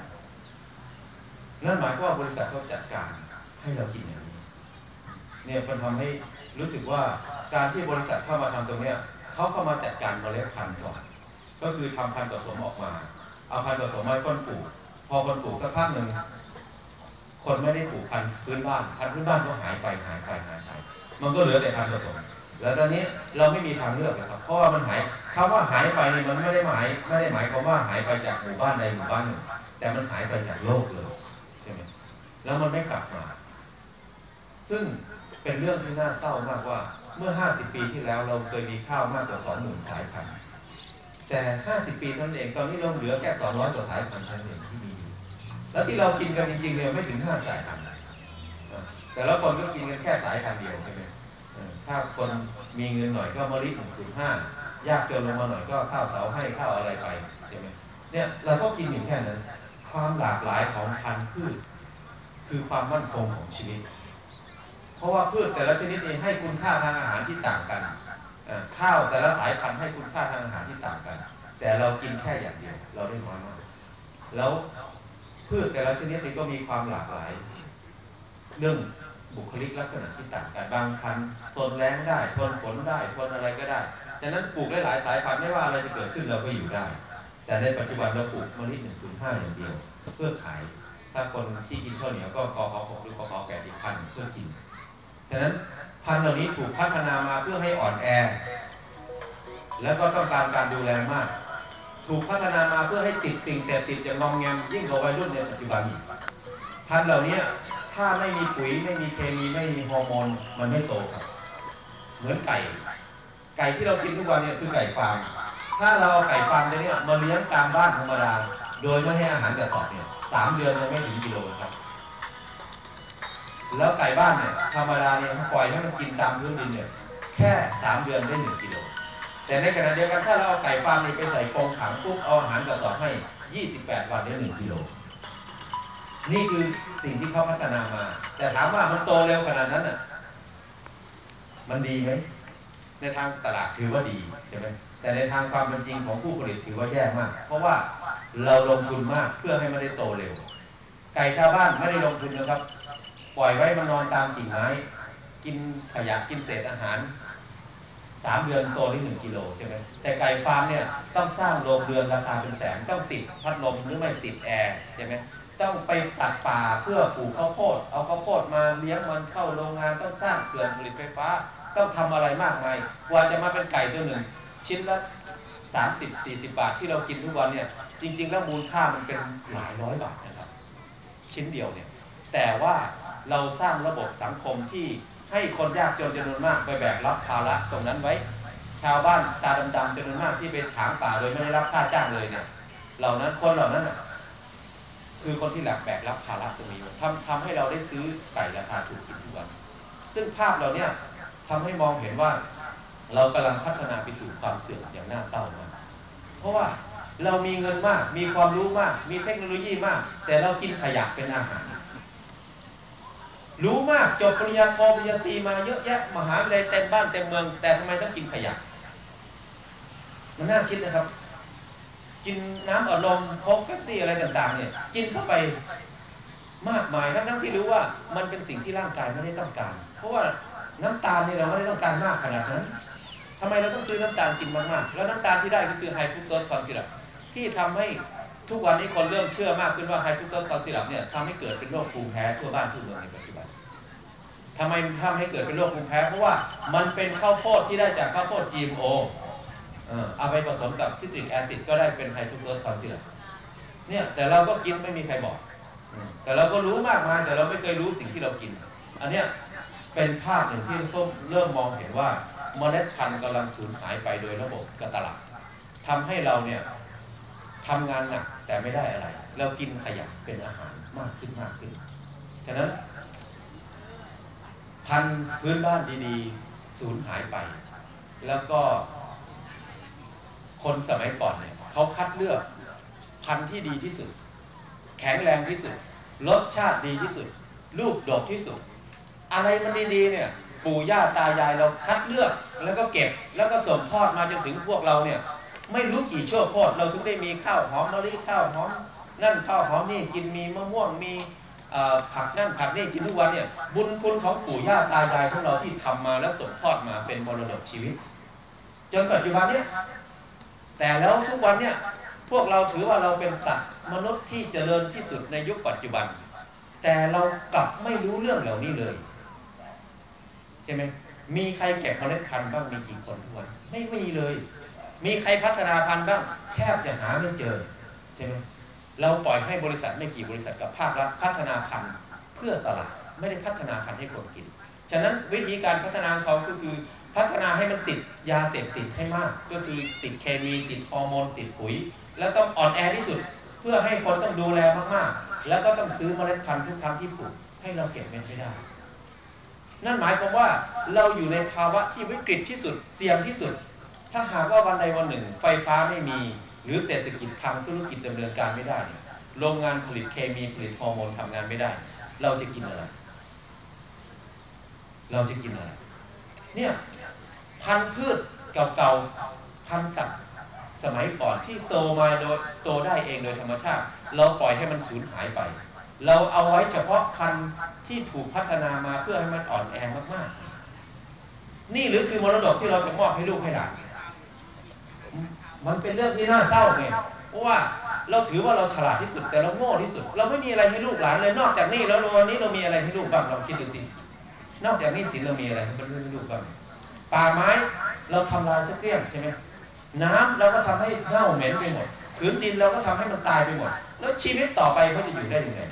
นั่นหมายความว่าบริษัทเขาจัดการให้เรากินอย่างนี้เนี่ยมันทำให้รู้สึกว่าการที่บริษัทเข้ามาทำตรงนี้เขาเข้ามาจัดการเมล็ดพันธุ์ก่อนก็คือทำพันธุ์ผสมออกมาเอาพันธุ์ผสมมาให้คนปลูกพอคนปลูกสักพักหนึ่งคนไม่ได้ปลูกพันธุ์พื้นบ้านก็หายไปมันก็เหลือแต่พันธุ์ผสมแล้วตอนนี้เราไม่มีทางเลือกเลยครับเพราะว่ามันหายคำว่าหายไปนี่มันไม่ได้หมายความว่าหายไปจากหมู่บ้านใดหมู่บ้านหนึ่งแต่มันหายไปจากโลกเลยใช่ไหมแล้วมันไม่กลับมาซึ่งเป็นเรื่องที่น่าเศร้ามากว่าเมื่อ50 ปีที่แล้วเราเคยมีข้าวมากกว่า 20,000 สายพันธุ์แต่50 ปีเท่านั้นเองตอนนี้เราเหลือแค่200 กว่าสายพันธุ์เท่านั้นเองที่มีอยู่แล้วที่เรากินกันจริงๆเนี่ยไม่ถึง5 สายพันธุ์แต่ละคนก็กินกันแค่สายพันธุ์เดียวใช่ไหมถ้าคนมีเงินหน่อยก็มะลิ105ยากจนลงมาหน่อยก็ข้าวเสาให้ข้าวอะไรไปใช่ไหมเนี่ยเราก็กินอยู่แค่นั้นความหลากหลายของพันธุ์พืชคือความมั่นคงของชีวิตเพราะว่าพืชแต่ละชนิดนี้ให้คุณค่าทางอาหารที่ต่างกันข้าวแต่ละสายพันธุ์ให้คุณค่าทางอาหารที่ต่างกันแต่เรากินแค่อย่างเดียวเราได้น้อยมากแล้วพืชแต่ละชนิดนี้ก็มีความหลากหลายเรื่องบุคลิกลักษณะที่ต่างกันบางพันธุ์ทนแล้งได้ทนฝนได้ทนอะไรก็ได้ฉะนั้นปลูกหลายๆสายพันธุ์ไม่ว่าอะไรจะเกิดขึ้นเราก็อยู่ได้แต่ในปัจจุบันเราปลูกมะลิ105อย่างเดียวเพื่อขายถ้าคนที่กินข้าวเหนียวก็กข6หรือกข8อีกพันเพื่อกินฉะนั้นพันธุ์เหล่านี้ถูกพัฒนามาเพื่อให้อ่อนแอแล้วก็ต้องการการดูแลมากถูกพัฒนามาเพื่อให้ติดสิ่งเสพติดอย่างงอมแงมยิ่งกว่าวัยรุ่นในปัจจุบันอีกพันธุ์เหล่านี้ถ้าไม่มีปุ๋ยไม่มีเคมีไม่มีฮอร์โมนมันไม่โตครับเหมือนไก่ที่เรากินทุกวันเนี่ยคือไก่ฟาร์มถ้าเราเอาไก่ฟาร์มเนี่ยมาเลี้ยงตามบ้านธรรมดาโดยไม่ให้อาหารกระสอบเนี่ย3 เดือนยังไม่ถึงกิโลครับแล้วไก่บ้านเนี่ยธรรมดาเนี่ยปล่อยให้มันกินตามพื้นดินเนี่ยแค่3 เดือนได้1 กิโลแต่ในขณะเดียวกันถ้าเราเอาไก่ฟาร์มนี่ไปใส่กรงขังปุ๊บเอาอาหารกระสอบให้28 วันได้1 กิโลนี่คือสิ่งที่เขาพัฒนามาแต่ถามว่ามันโตเร็วขนาดนั้นน่ะมันดีไหมในทางตลาดถือว่าดีใช่ไหมแต่ในทางความเป็นจริงของผู้ผลิตถือว่าแย่มากเพราะว่าเราลงทุนมากเพื่อให้มันได้โตเร็วไก่ชาวบ้านไม่ได้ลงทุนนะครับปล่อยไว้มันนอนตามกิ่งไม้กินขยะกินเศษอาหาร3 เดือนโตได้1 กิโลใช่ไหมแต่ไก่ฟาร์มเนี่ยต้องสร้างโรงเรือนราคาเป็นแสนต้องติดพัดลมหรือไม่ติดแอร์ใช่ไหมต้องไปตัดป่าเพื่อปลูกข้าวโพดเอาข้าวโพดมาเลี้ยงมันเข้าโรงงานต้องสร้างเขื่อนผลิตไฟฟ้าต้องทำอะไรมากมายกว่าจะมาเป็นไก่ตัวหนึ่งชิ้นละ30-40 บาทที่เรากินทุกวันเนี่ยจริงๆแล้วมูลค่ามันเป็นหลายร้อยบาทนะครับชิ้นเดียวเนี่ยแต่ว่าเราสร้างระบบสังคมที่ให้คนยากจนจำนวนมากไปแบกรับภาระตรงนั้นไว้ชาวบ้านตาดำๆจำนวนมากที่ไปถางป่าโดยไม่ได้รับค่าจ้างเลยเนี่ยคนเหล่านั้นคือคนที่แบกรับภาระตรงนี้ทำให้เราได้ซื้อไก่ราคาถูกกินทุกวันซึ่งภาพเราเนี่ยทำให้มองเห็นว่าเรากำลังพัฒนาไปสู่ความเสื่อมอย่างน่าเศร้ามากเพราะว่าเรามีเงินมากมีความรู้มากมีเทคโนโลยีมากแต่เรากินขยะเป็นอาหารรู้มากจบปริญญาโทปริญญาตรีมาเยอะแยะมหาวิทยาลัยเต็มบ้านเต็มเมืองแต่ทำไมต้องกินขยะมันน่าคิดนะครับกินน้ำอัดลมโค้กเป๊ปซี่อะไรต่างๆเนี่ยกินเข้าไปมากมายทั้งที่รู้ว่ามันเป็นสิ่งที่ร่างกายไม่ได้ต้องการเพราะว่าน้ำตาลนี่เราไม่ได้ต้องการมากขนาดนั้นทำไมเราต้องซื้อน้ำตาลกินมากๆแล้วน้ำตาลที่ได้ก็คือไฮฟรุกโตสคอนซิรัปที่ทำให้ทุกวันนี้คนเริ่มเชื่อมากขึ้นว่าไฮฟรุกโตสคอนซิรัปเนี่ยทำให้เกิดเป็นโรคภูมิแพ้ทั่วบ้านทั่วเมืองในปัจจุบันทำไมทำให้เกิดเป็นโรคภูมิแพ้เพราะว่ามันเป็นข้าวโพดที่ได้จากข้าวโพด GMO เอาไปผสมกับซิตริกแอซิดก็ได้เป็นไฮฟรุกโตสคอนซิรัปเนี่ยแต่เราก็กินไม่มีใครบอกแต่เราก็รู้มากมายแต่เราไม่เคยรู้สิ่งที่เรากินอันเนี้ยเป็นภาพหนึ่งที่เริ่มมองเห็นว่าเมล็ดพันธุ์กำลังสูญหายไปโดยระบบการตลาดทำให้เราเนี่ยทำงานหนักแต่ไม่ได้อะไรเรากินขยะเป็นอาหารมากขึ้นฉะนั้นพันธุ์พื้นบ้านดีๆสูญหายไปแล้วก็คนสมัยก่อนเนี่ยเขาคัดเลือกพันธุ์ที่ดีที่สุดแข็งแรงที่สุดรสชาติดีที่สุดลูกดกที่สุดอะไรมันดีๆเนี่ยปู่ย่าตายายเราคัดเลือกแล้วก็เก็บแล้วก็ส่งทอดมาจนถึงพวกเราเนี่ยไม่รู้กี่ชั่วโคตรเราถึงได้มีข้าวหอมมะลิข้าวหอมนั่นข้าวหอมนี่กินมีมะม่วงมีผักนั่นผักนี่กินทุกวันเนี่ยบุญคุณของปู่ย่าตายายของเราที่ทำมาแล้วส่งทอดมาเป็นมรดกชีวิตจนปัจจุบันเนี่ยแต่แล้วทุกวันเนี่ยพวกเราถือว่าเราเป็นสัตว์มนุษย์ที่เจริญที่สุดในยุคปัจจุบันแต่เรากลับไม่รู้เรื่องเหล่านี้เลยใช่ไหมมีใครเก็บเมล็ดพันธุ์บ้างมีกี่คนทุกวันไม่มีเลยมีใครพัฒนาพันธุ์บ้างแทบจะหาไม่เจอใช่ไหมเราปล่อยให้บริษัทไม่กี่บริษัทกับภาครัฐพัฒนาพันธุ์เพื่อตลาดไม่ได้พัฒนาพันธุ์ให้คนกินฉะนั้นวิธีการพัฒนาเขาก็คือพัฒนาให้มันติดยาเสพติดให้มากก็คือติดเคมีติดฮอร์โมนติดปุ๋ยแล้วต้องอ่อนแอที่สุดเพื่อให้คนต้องดูแลมากๆแล้วก็ต้องซื้อเมล็ดพันธุ์ทุกครั้งที่ปลูกให้เราเก็บเม็ดไม่ได้นั่นหมายความว่าเราอยู่ในภาวะที่วิกฤตที่สุดเสี่ยงที่สุดถ้าหากว่าวันใดวันหนึ่งไฟฟ้าไม่มีหรือเศรษฐกิจพังธุรกิจดำเนินการไม่ได้โรงงานผลิตเคมีผลิตฮอร์โมนทำงานไม่ได้เราจะกินอะไรเนี่ยพันธุ์พืชเก่าๆพันธุ์สัตว์สมัยก่อนที่โตมาโดยโตได้เองโดยธรรมชาติเราปล่อยให้มันสูญหายไปเราเอาไว้เฉพาะพันธุ์ที่ถูกพัฒนามาเพื่อให้มันอ่อนแอมากๆนี่หรือคือมรดกที่เราจะมอบให้ลูกให้หลานมันเป็นเรื่องที่น่าเศร้าไงเพราะว่าเราถือว่าเราฉลาดที่สุดแต่เราโง่ที่สุดเราไม่มีอะไรให้ลูกหลานเลยนอกจากนี้แล้ววันนี้เรามีอะไรให้ลูกบ้างลองคิดดูสินอกจากนี้สิเรามีอะไรให้ลูกบ้างป่าไม้เราทำลายสักเรื่องใช่ไหมน้ำเราก็ทำให้เน่าเหม็นไปหมดพื้นดินเราก็ทำให้มันตายไปหมดแล้วชีวิตต่อไปเขาจะอยู่ได้ยังไง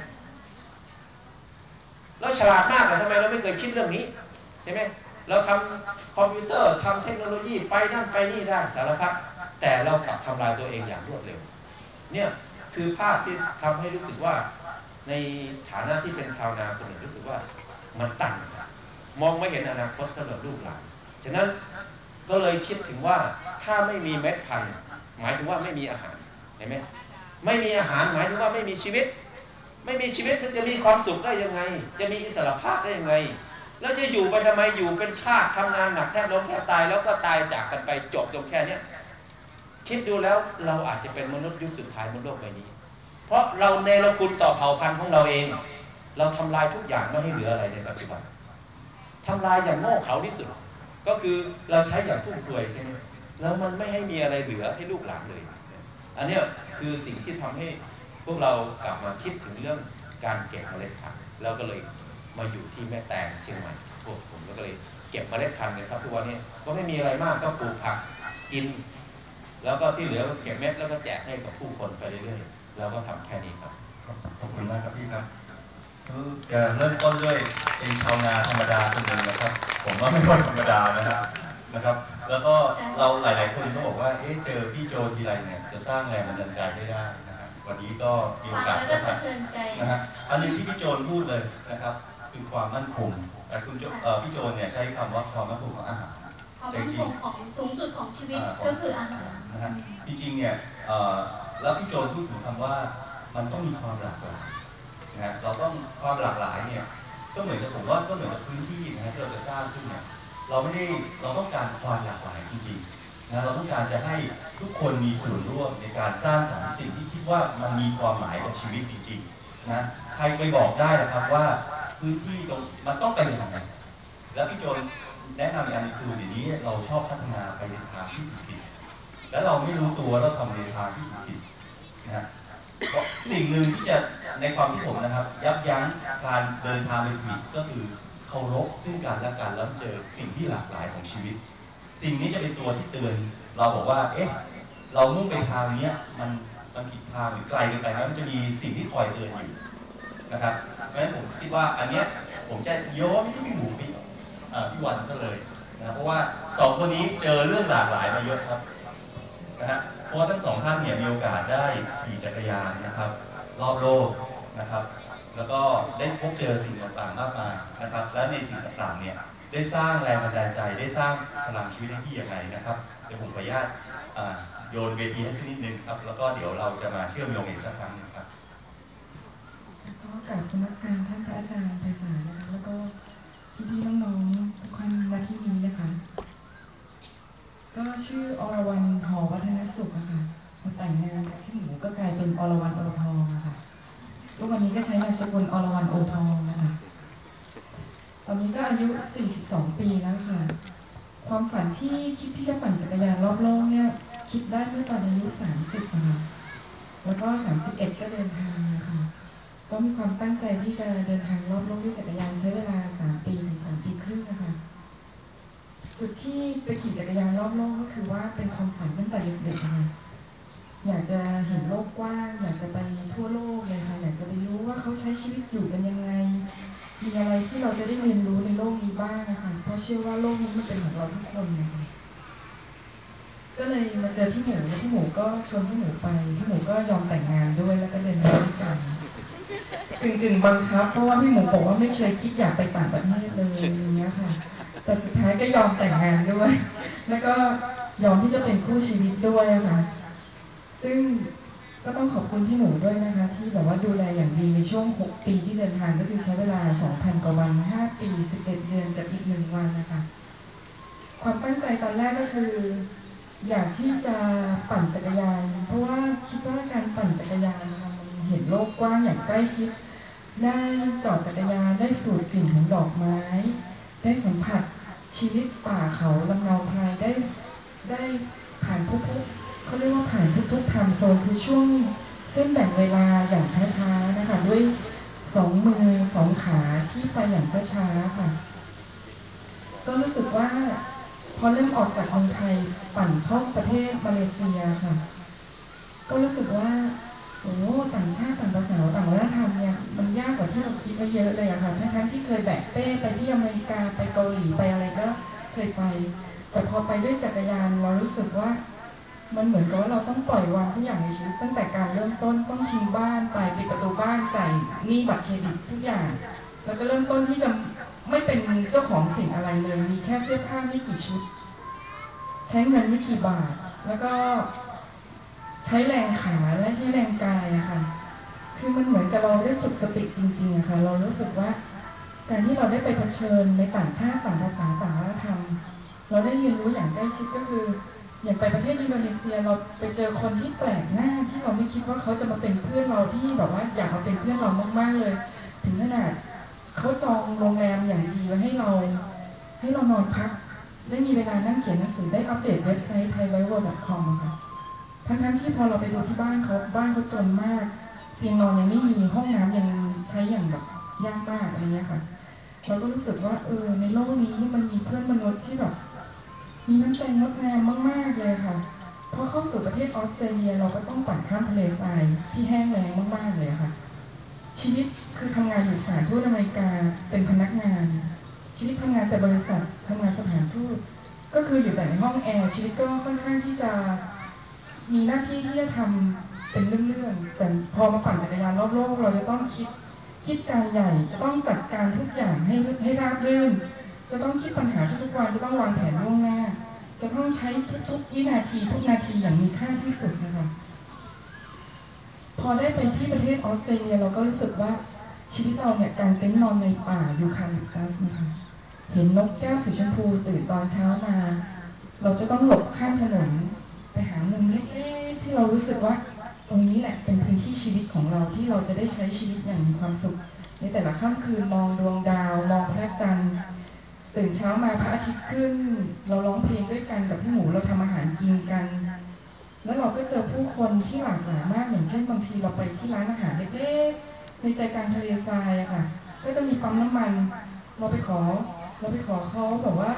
เราฉลาดมากแต่ทำไมเราไม่เคยคิดเรื่องนี้ใช่ไหมเราทำคอมพิวเตอร์ทำเทคโนโลยีไปนั่นไปนี่ได้สารพัดแต่เรากลับทำลายตัวเองอย่างรวดเร็วเนี่ยคือภาพที่ทำให้รู้สึกว่าในฐานะที่เป็นชาวนาคนหนึ่งรู้สึกว่ามันตันมองไม่เห็นอนาคตสำหรับลูกหลานฉะนั้นก็เลยคิดถึงว่าถ้าไม่มีเม็ดพันธุ์หมายถึงว่าไม่มีอาหารเห็นไหมไม่มีอาหารหมายถึงว่าไม่มีชีวิตมันจะมีความสุขได้ยังไงจะมีอิสรภาพได้ยังไงแล้วจะอยู่ไปทำไมอยู่เป็นทาสทำงานหนักแทบล้มแทบตายแล้วก็ตายจากกันไปจบแค่นี้คิดดูแล้วเราอาจจะเป็นมนุษย์ยุคสุดท้ายบนโลกใบนี้เพราะเราเนรคุณต่อเผ่าพันธุ์ของเราเองเราทำลายทุกอย่างไม่ให้เหลืออะไรในปัจจุบันทำลายอย่างโง่เขลาที่สุดก็คือเราใช้อย่างฟุ่มเฟือยใช่ไหมแล้วมันไม่ให้มีอะไรเหลือให้ลูกหลานเลยอันนี้คือสิ่งที่ทำให้พวกเรากลับมาคิดถึงเรื่องการเก็บเมล็ดพันธุ์เราก็เลยมาอยู่ที่แม่แตงเชียงใหม่พวกผมก็เลยเก็บเมล็ดพันธุ์กันครับทุกวันนี้ก็ไม่มีอะไรมากก็ปลูกผักกินแล้วก็ที่เหลือเก็บเม็ดแล้วก็แจกให้กับผู้คนไปเรื่อยๆแล้วก็ทำแค่นี้ครับขอบคุณมากครับพี่ครับเริ่มต้นด้วยเป็นชาวนาธรรมดาคนหนึ่งนะครับผมว่าไม่ค่อยธรรมดานะครับแล้วก็เราหลายๆคนก็บอกว่าเจอพี่โจทีไรเนี่ยจะสร้างแรงบันดาลใจได้นะครับวันนี้ก็มีโอกาสสัมผัสนะฮะอันนึงที่พี่โจพูดเลยนะครับคือความมั่นคงแต่พี่โจเนี่ยใช้คำว่าความมั่นคงของอาหารความมั่นคงของสูงสุดของชีวิตก็คืออาหารนะฮะจริงๆเนี่ยแล้วพี่โจพูดถึงคำว่ามันต้องมีความหลากหลายนะเราต้องความหลากหลายเนี่ยก็เหมือนกับผมว่าก็เหมือนกับพื้นที่นะที่เราจะสร้างขึ้นเนี่ยเราต้องการความหลากหลายจริงๆนะเราต้องการจะให้ทุกคนมีส่วนร่วมในการสร้างสรรค์สิ่งที่คิดว่ามันมีความหมายกับชีวิตจริงๆนะใครไปบอกได้นะครับว่าพื้นที่ตรงมันต้องเป็นอย่างไรแล้วพี่โจแนะนำอีกอันนึงคือเดี๋ยวนี้เราชอบพัฒนาไปในทางที่ผิดแล้วเราไม่รู้ตัวเราทำในทางที่ผิดนะฮะสิ่งหนึ่งที่จะในความที่ผมนะครับยับยั้งการเดินทางไปผิดก็คือเคารพซึ่งกันและกันแล้วเจอสิ่งที่หลากหลายของชีวิตสิ่งนี้จะเป็นตัวที่เตือนเราบอกว่าเรามุ่งไปทางนี้มันผิดทางหรือไกลเกินไปมันจะมีสิ่งที่คอยเตือนอยู่นะครับเพราะฉะนั้นผมคิดว่าอันนี้ผมจะโยนที่พี่หมูพี่วันซะเลยนะเพราะว่าสองคนนี้เจอเรื่องหลากหลายมาเยอะครับนะฮะเพราะว่าทั้งสองท่านเนี่ยมีโอกาสได้ขี่จักรยานนะครับรอบโลกนะครับแล้วก็ได้พบเจอสิ่งต่างๆมากมายนะครับและในสิ่งต่างๆเนี่ยได้สร้างแรงบันดาลใจได้สร้างพลังชีวิตให้พี่อย่างไรนะครับเดี๋ยวผมขออนุญาตโยนเวทีให้สักนิดนึงครับแล้วก็เดี๋ยวเราจะมาเชื่อมโยงอีกสักครั้งนึงครับก็กราบสมัครการท่านพระอาจารย์ไพศาลนะคะแล้วก็พี่ๆน้องๆทุกคนณที่นี้นะคะก็ชื่ออรวรรณ หอวัฒนสุขนะคะพอแต่งงานกับพี่หมูก็กลายเป็นอรวรรณ โอทองนะคะทุกวันนี้ก็ใช้นามสกุลอรวรรณ โอทองนะคะตอนนี้ก็อายุ42 ปีแล้วค่ะความฝันที่คิดที่จะปั่นจักรยานรอบโลกเนี่ยคิดได้เมื่อตอนอายุ30นะคะแล้วก็31ก็เดินทางนะคะก็มีความตั้งใจที่จะเดินทางรอบโลกด้วยจักรยานใช้เวลา3 ปีถึง3 ปีครึ่งนะคะจุดที่ไปขี่จักรยานรอบโลกก็คือว่าเป็นความฝันตั้งแต่เด็กๆนะคะอยากจะเห็นโลกกว้างอยากจะไปทั่วโลกเลยค่ะอยากจะไปรู้ว่าเขาใช้ชีวิตอยู่กันยังไงมีอะไรที่เราจะได้เรียนรู้ในโลกนี้บ้างนะคะเพราะเชื่อว่าโลกนี้มันเป็นของเราทุกคนนะคะก็เลยมาเจอพี่หมูก็ชวนพี่หมูไปพี่หมูก็ยอมแต่งงานด้วยแล้วก็เดินทางด้วยกันกึ่งบังคับเพราะว่าพี่หมูบอกว่าไม่เคยคิดอยากไปต่างประเทศเลยอย่างเงี้ยค่ะแต่สุดท้ายก็ยอมแต่งงานด้วยแล้วก็ยอมที่จะเป็นคู่ชีวิตด้วยค่ะซึ่งก็ต้องขอบคุณพี่หมูด้วยนะคะที่แบบว่าดูแลอย่างดีในช่วง6 ปีที่เดินทางก็คือใช้เวลา 2,000 กว่าวัน5 ปี 11 เดือนกับอีก1 วันนะคะความตั้งใจตอนแรกก็คืออยากที่จะปั่นจักรยานเพราะว่าคิดว่าการปั่นจักรยานนะคะมันเห็นโลกกว้างอย่างใกล้ชิดได้จอดจักรยานได้สูดกลิ่นของดอกไม้ได้สัมผัสชีวิตป่าเขาลำเนาไพรได้ผ่านทุกๆเขาเรียกว่าผ่านทุกๆไทม์โซนคือช่วงเส้นแบ่งเวลาอย่างช้าๆนะคะด้วย2 มือ2 ขาที่ไปอย่างช้าๆค่ะก็รู้สึกว่าพอเริ่มออกจากเมืองไทยปั่นเข้าประเทศมาเลเซียค่ะก็รู้สึกว่าโอ้ต่างชาติต่างภาษาต่างวัฒนธรรมเนี่ยมันยากกว่าที่เราคิดไว้เยอะเลยอะค่ะทั้งที่เคยแบกเป้ไปที่อเมริกาไปเกาหลีไปอะไรก็เคยไปแต่พอไปด้วยจักรยานเรารู้สึกว่ามันเหมือนกับว่าเราต้องปล่อยวางทุกอย่างในชีวิตตั้งแต่การเริ่มต้นต้องทิ้งบ้านไปปิดประตูบ้านจ่ายหนี้บัตรเครดิตทุกอย่างแล้วก็เริ่มต้นที่จะไม่เป็นเจ้าของสิ่งอะไรเลยมีแค่เสื้อผ้าไม่กี่ชุดใช้เงินไม่กี่บาทแล้วก็ใช้แรงขาและใช้แรงกายอะค่ะคือมันเหมือนกับเราได้ฝึกสติจริงๆอะค่ะเรารู้สึกว่าการที่เราได้ไปเผชิญในต่างชาติต่างภาษาต่างวัฒนธรรมเราได้เรียนรู้อย่างใกล้ชิดก็คืออย่างไปประเทศอินโดนีเซียเราไปเจอคนที่แปลกหน้าที่เราไม่คิดว่าเขาจะมาเป็นเพื่อนเราที่แบบว่าอยากมาเป็นเพื่อนเรามากๆเลยถึงขนาดเขาจองโรงแรมอย่างดีไว้ให้เรานอนพักได้มีเวลานั่งเขียนหนังสือได้อัปเดตเว็บไซต์ thaibible.com ค่ะทั้งที่พอเราไปดูที่บ้านเขาจนมากเตียงนอนยังไม่มีห้องน้ำยังใช้อย่างแบบยากมากอะไรเงี้ยค่ะเราก็รู้สึกว่าในโลกนี้นี่มันมีเพื่อนมนุษย์ที่แบบมีน้ำใจงดงามมากๆเลยค่ะพอเข้าสู่ประเทศออสเตรเลียเราก็ต้องปั่นข้ามทะเลทรายที่แห้งแล้งมากๆเลยค่ะชีวิตคือทำงานอยู่สถานทูตอเมริกาเป็นพนักงานชีวิตทำงานแต่บริษัททำงานสถานทูตก็คืออยู่แต่ในห้องแอร์ชีวิตก็ค่อนข้างที่จะมีหน้าที่ที่จะทำเป็นเรื่องๆแต่พอมาปั่นจักรยานรอบโลกเราจะต้องคิดการใหญ่จะต้องจัดการทุกอย่างให้ราบรื่นจะต้องคิดปัญหาทุกวันจะต้องวางแผนล่วงหน้าจะต้องใช้ทุกวินาทีทุกนาทีอย่างมีค่าที่สุดนะคะพอได้ไปที่ประเทศออสเตรเลียเราก็รู้สึกว่าชีวิตเราเนี่ยการเต็นท์นอนในป่ายูคาลิปตัสนะคะเห็นนกแก้วสีชมพูตื่นตอนเช้ามาเราจะต้องหลบข้างถนนไปหามุมเล็กๆที่เรารู้สึกว่าตรงนี้แหละเป็นพื้นที่ชีวิตของเราที่เราจะได้ใช้ชีวิตอย่างมีความสุขในแต่ละค่ำคืนมองดวงดาวมองพระจันทร์ตื่นเช้ามาพระอาทิตย์ขึ้นเราร้องเพลงด้วยกันกับพี่หมูเราทำอาหารกินกันแล้วเราก็เจอผู้คนที่หลากหลายมากอย่างเช่นบางทีเราไปที่ร้านอาหารเล็กๆในใจกลางทะเลทรายอะค่ะก็จะมีปั๊มน้ำมันเราไปขอเขาแบบว่า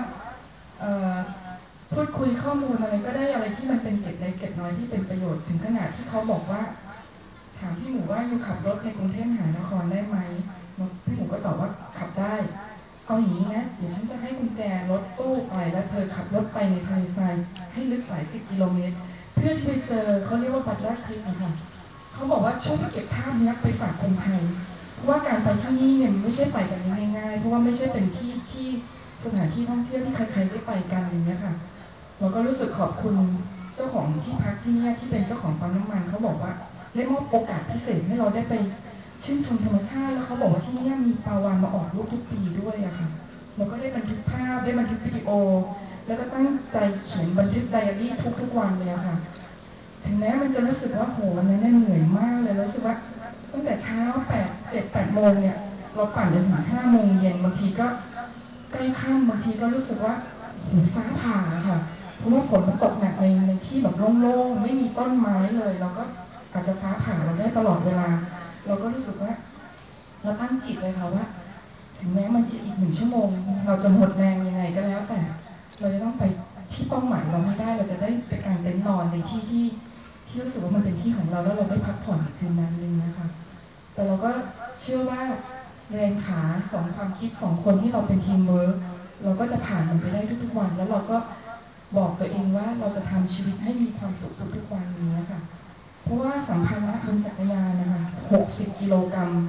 พูดคุยข้อมูลอะไรก็ได้อะไรที่มันเป็นเกร็ดเล็กเกร็ดน้อยที่เป็นประโยชน์ถึงขนาดที่เขาบอกว่าถามพี่หมูว่าอยู่ขับรถในกรุงเทพมหานครได้ไหมพี่หมูก็ตอบว่าขับได้เอาอย่างนี้นะเดี๋ยวฉันจะให้กุญแจรถตู้ไปแล้วเธอขับรถไปในทะเลทรายให้ลึกหลาย10 กิโลเมตรเพื่อที่ไปเจอเขาเรียกว่าบัตรแรกคลิกนะคะเขาบอกว่าช่วยเก็บภาพนี้ไปฝากคนไทยเพราะว่าการไปที่นี่เนี่ยไม่ใช่ไปกันง่ายๆเพราะว่าไม่ใช่เป็นที่สถานที่ท่องเที่ยวที่ใครๆได้ไปกันอย่างเงี้ยค่ะเราก็รู้สึกขอบคุณเจ้าของที่พักที่นี่ที่เป็นเจ้าของปั๊มน้ำมันเขาบอกว่าได้มอบโอกาสพิเศษให้เราได้ไปชื่นชมธรรมชาติแล้วเขาบอกว่าที่นี่มีปลาวาฬมาออกลูกทุกปีด้วยอะค่ะเราก็ได้บันทึกภาพได้บันทึกวิดีโอแล้วก็ตั้งใจเขียนบันทึกไดอารี่ทุกวันเลยอะค่ะถึงแม้มันจะรู้สึกว่าโหวันนั้นเหนื่อยมากเลยรู้สึกว่าตั้งแต่เช้า7-8 โมงเนี่ยเราปั่นจนถึง5 โมงเย็นบางทีก็ใกล้ค่ำบางทีก็รู้สึกว่าฟ้าผ่าค่ะเพราะว่าฝนมันตกหนักในที่แบบโล่งๆไม่มีต้นไม้เลยเราก็อาจจะฟ้าผ่าเราได้ตลอดเวลาเราก็รู้สึกว่าเราตั้งจิตเลยค่ะว่าถึงแม้มันจะอีก1 ชั่วโมงเราจะหมดแรงยังไงก็แล้วแต่เราจะต้องไปที่เป้าหมายเราให้ได้เราจะได้ไปกางเต็นท์นอนในที่รู้สึกว่ามันเป็นที่ของเราแล้วเราได้พักผ่อนคืนนั้นเลยนะคะแต่เราก็เชื่อว่าแรงขา2 ความคิด2 คนที่เราเป็นทีมเวิร์คเราก็จะผ่านมันไปได้ทุกๆวันแล้วเราก็บอกตัวเองว่าเราจะทำชีวิตให้มีความสุขทุกๆวันนี้ค่ะเพราะว่าสัมภาระบนจักรยานนะคะ60 กิโลกรัม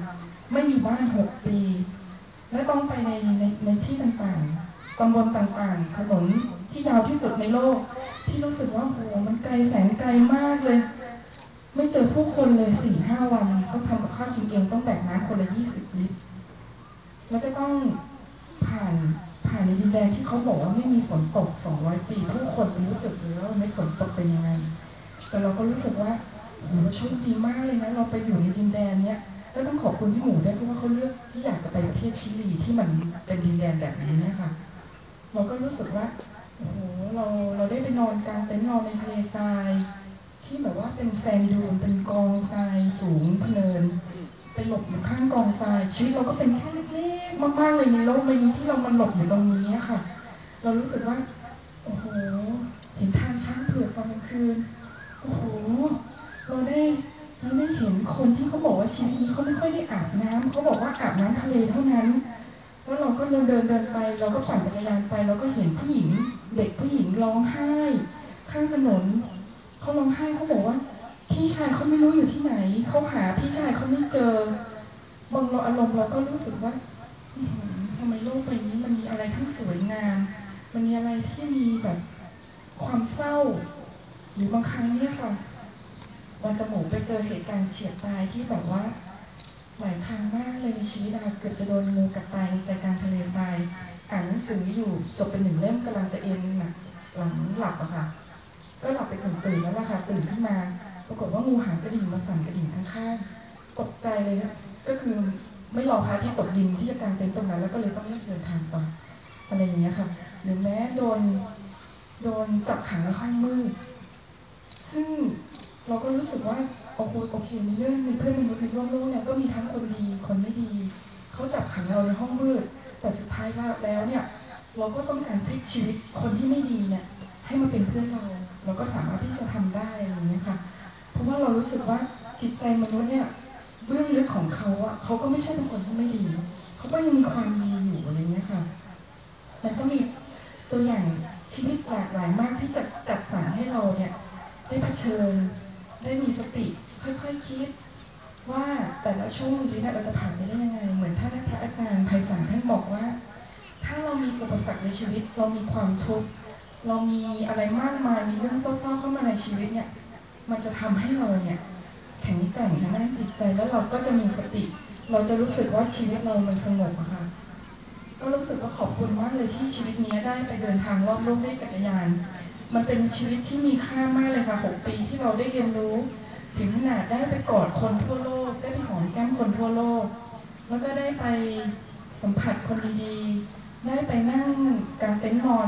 ไม่มีบ้าน6 ปีและต้องไปในที่ต่างๆตำบลต่างๆถนนที่ยาวที่สุดในโลกที่รู้สึกว่าโหมันไกลแสนไกลมากเลยไม่เจอผู้คนเลย 4-5 วันต้องทำกับข้าวกินเองต้องแบกน้ำคนละ20 ลิตรแล้วจะต้องผ่านในดินแดนที่เขาบอกว่าไม่มีฝนตก200 ปีผู้คนรู้สึกเลยว่าไม่ฝนตกเป็นยังไงแต่เราก็รู้สึกว่าโหเราโชคดีมากเลยนะเราไปอยู่ในดินแดนเนี้ยแล้วต้องขอบคุณพี่หมูด้วยเพราะว่าเขาเลือกที่อยากจะไปประเทศชิลีที่มันเป็นดินแดนแบบนี้เนี่ยค่ะเราก็รู้สึกว่าโอ้โหเราได้ไปนอนกลางเต็นท์นอนในทะเลทรายที่แบบว่าเป็นแซนดูนเป็นกองทรายสูงเพลินไปหลบอยู่ข้างกองทรายชีวิตเราก็เป็นแค่เล็กๆมากๆเลยในโลกใบนี้ที่เรามันหลบอยู่ตรงนี้ค่ะเรารู้สึกว่าโอ้โหเห็นทางช้างเผือกตอนกลางคืนโอ้โหเราได้เห็นคนที่เขาบอกว่าชีวิตนี้เขาไม่ค่อยได้อาบน้ำเขาบอกว่าอาบน้ำทะเลเท่านั้นแล้วเราก็เดินไปเราก็ปั่นจักรยานไปเราก็เห็นผู้หญิงเด็กผู้หญิงร้องไห้ข้างถนนเขาร้องไห้เขาบอกว่าพี่ชายเขาไม่รู้อยู่ที่ไหนเขาหาพี่ชายเขาไม่เจอบางอารมณ์เราก็รู้สึกว่าทำไมโลกใบนี้มันมีอะไรทั้งสวยงามมันมีอะไรที่มีแบบความเศร้าหรือบางครั้งเนี่ยค่ะวันกระหมูไปเจอเหตุการณ์เฉียดตายที่แบบว่าหลายครั้งมากเลยในชีวิตเกือบจะโดนงูกัดตายในใจกลางทะเลทรายอ่านหนังสืออยู่จบเป็น1 เล่มกำลังจะเอ็นหนักหลังหลับอะค่ะก็หลับไปตื่นแล้วล่ะค่ะตื่นขึ้นมาปรากฏว่างูหางกระดิ่งมาสั่นกระดิ่งข้างๆตกใจเลยนะก็คือไม่รอพระที่ตกดินที่จะกางเต็นท์ตรงนั้นแล้วก็เลยต้องเดินทางต่ออะไรอย่างเงี้ยค่ะหรือแม้โดนจับขังในห้องมืดซึ่งเราก็รู้สึกว่าโอเคในเรื่องในเพื่อนมนุษย์ในโลกเนี่ยก็มีทั้งคนดีคนไม่ดีเขาจับขังเราในห้องมืดแต่สุดท้ายแล้วเนี่ยเราก็ต้องการพลิกชีวิตคนที่ไม่ดีเนี่ยให้มาเป็นเพื่อนเราก็สามารถที่จะทำได้อะไรอย่างเงี้ยค่ะเพราะว่าเรารู้สึกว่าจิตใจมนุษย์เนี่ยเบื้องลึกของเขาเขาก็ไม่ใช่เป็นคนที่ไม่ดีเขาก็ยังมีความดีอยู่อะไรเงี้ยค่ะมันก็มีตัวอย่างชีวิตหลากหลายมากที่จะจัดสรรให้เราเนี่ยได้เผชิญได้มีสติค่อยๆคิดว่าแต่ละช่วงชีวิตเราจะผ่านไปได้ยังไงเหมือนท่านพระอาจารย์ไพศาลท่านบอกว่าถ้าเรามีอุปสรรคในชีวิตเรามีความทุกข์เรามีอะไรมากมายมีเรื่องเศร้าๆเข้ามาในชีวิตเนี่ยมันจะทำให้เราเนี่ยแข็งแกร่งทางด้านจิตใจแล้วเราก็จะมีสติเราจะรู้สึกว่าชีวิตเรามันสงบอะค่ะก็รู้สึกว่าขอบคุณมากเลยที่ชีวิตนี้ได้ไปเดินทางรอบโลกด้วยจักรยานมันเป็นชีวิตที่มีค่ามากเลยค่ะ6 ปีที่เราได้เรียนรู้ถึงขนาดได้ไปกอดคนทั่วโลกได้ไปหอมแก้มคนทั่วโลกแล้วก็ได้ไปสัมผัสคนดีๆได้ไปนั่งกางเต็นท์นอน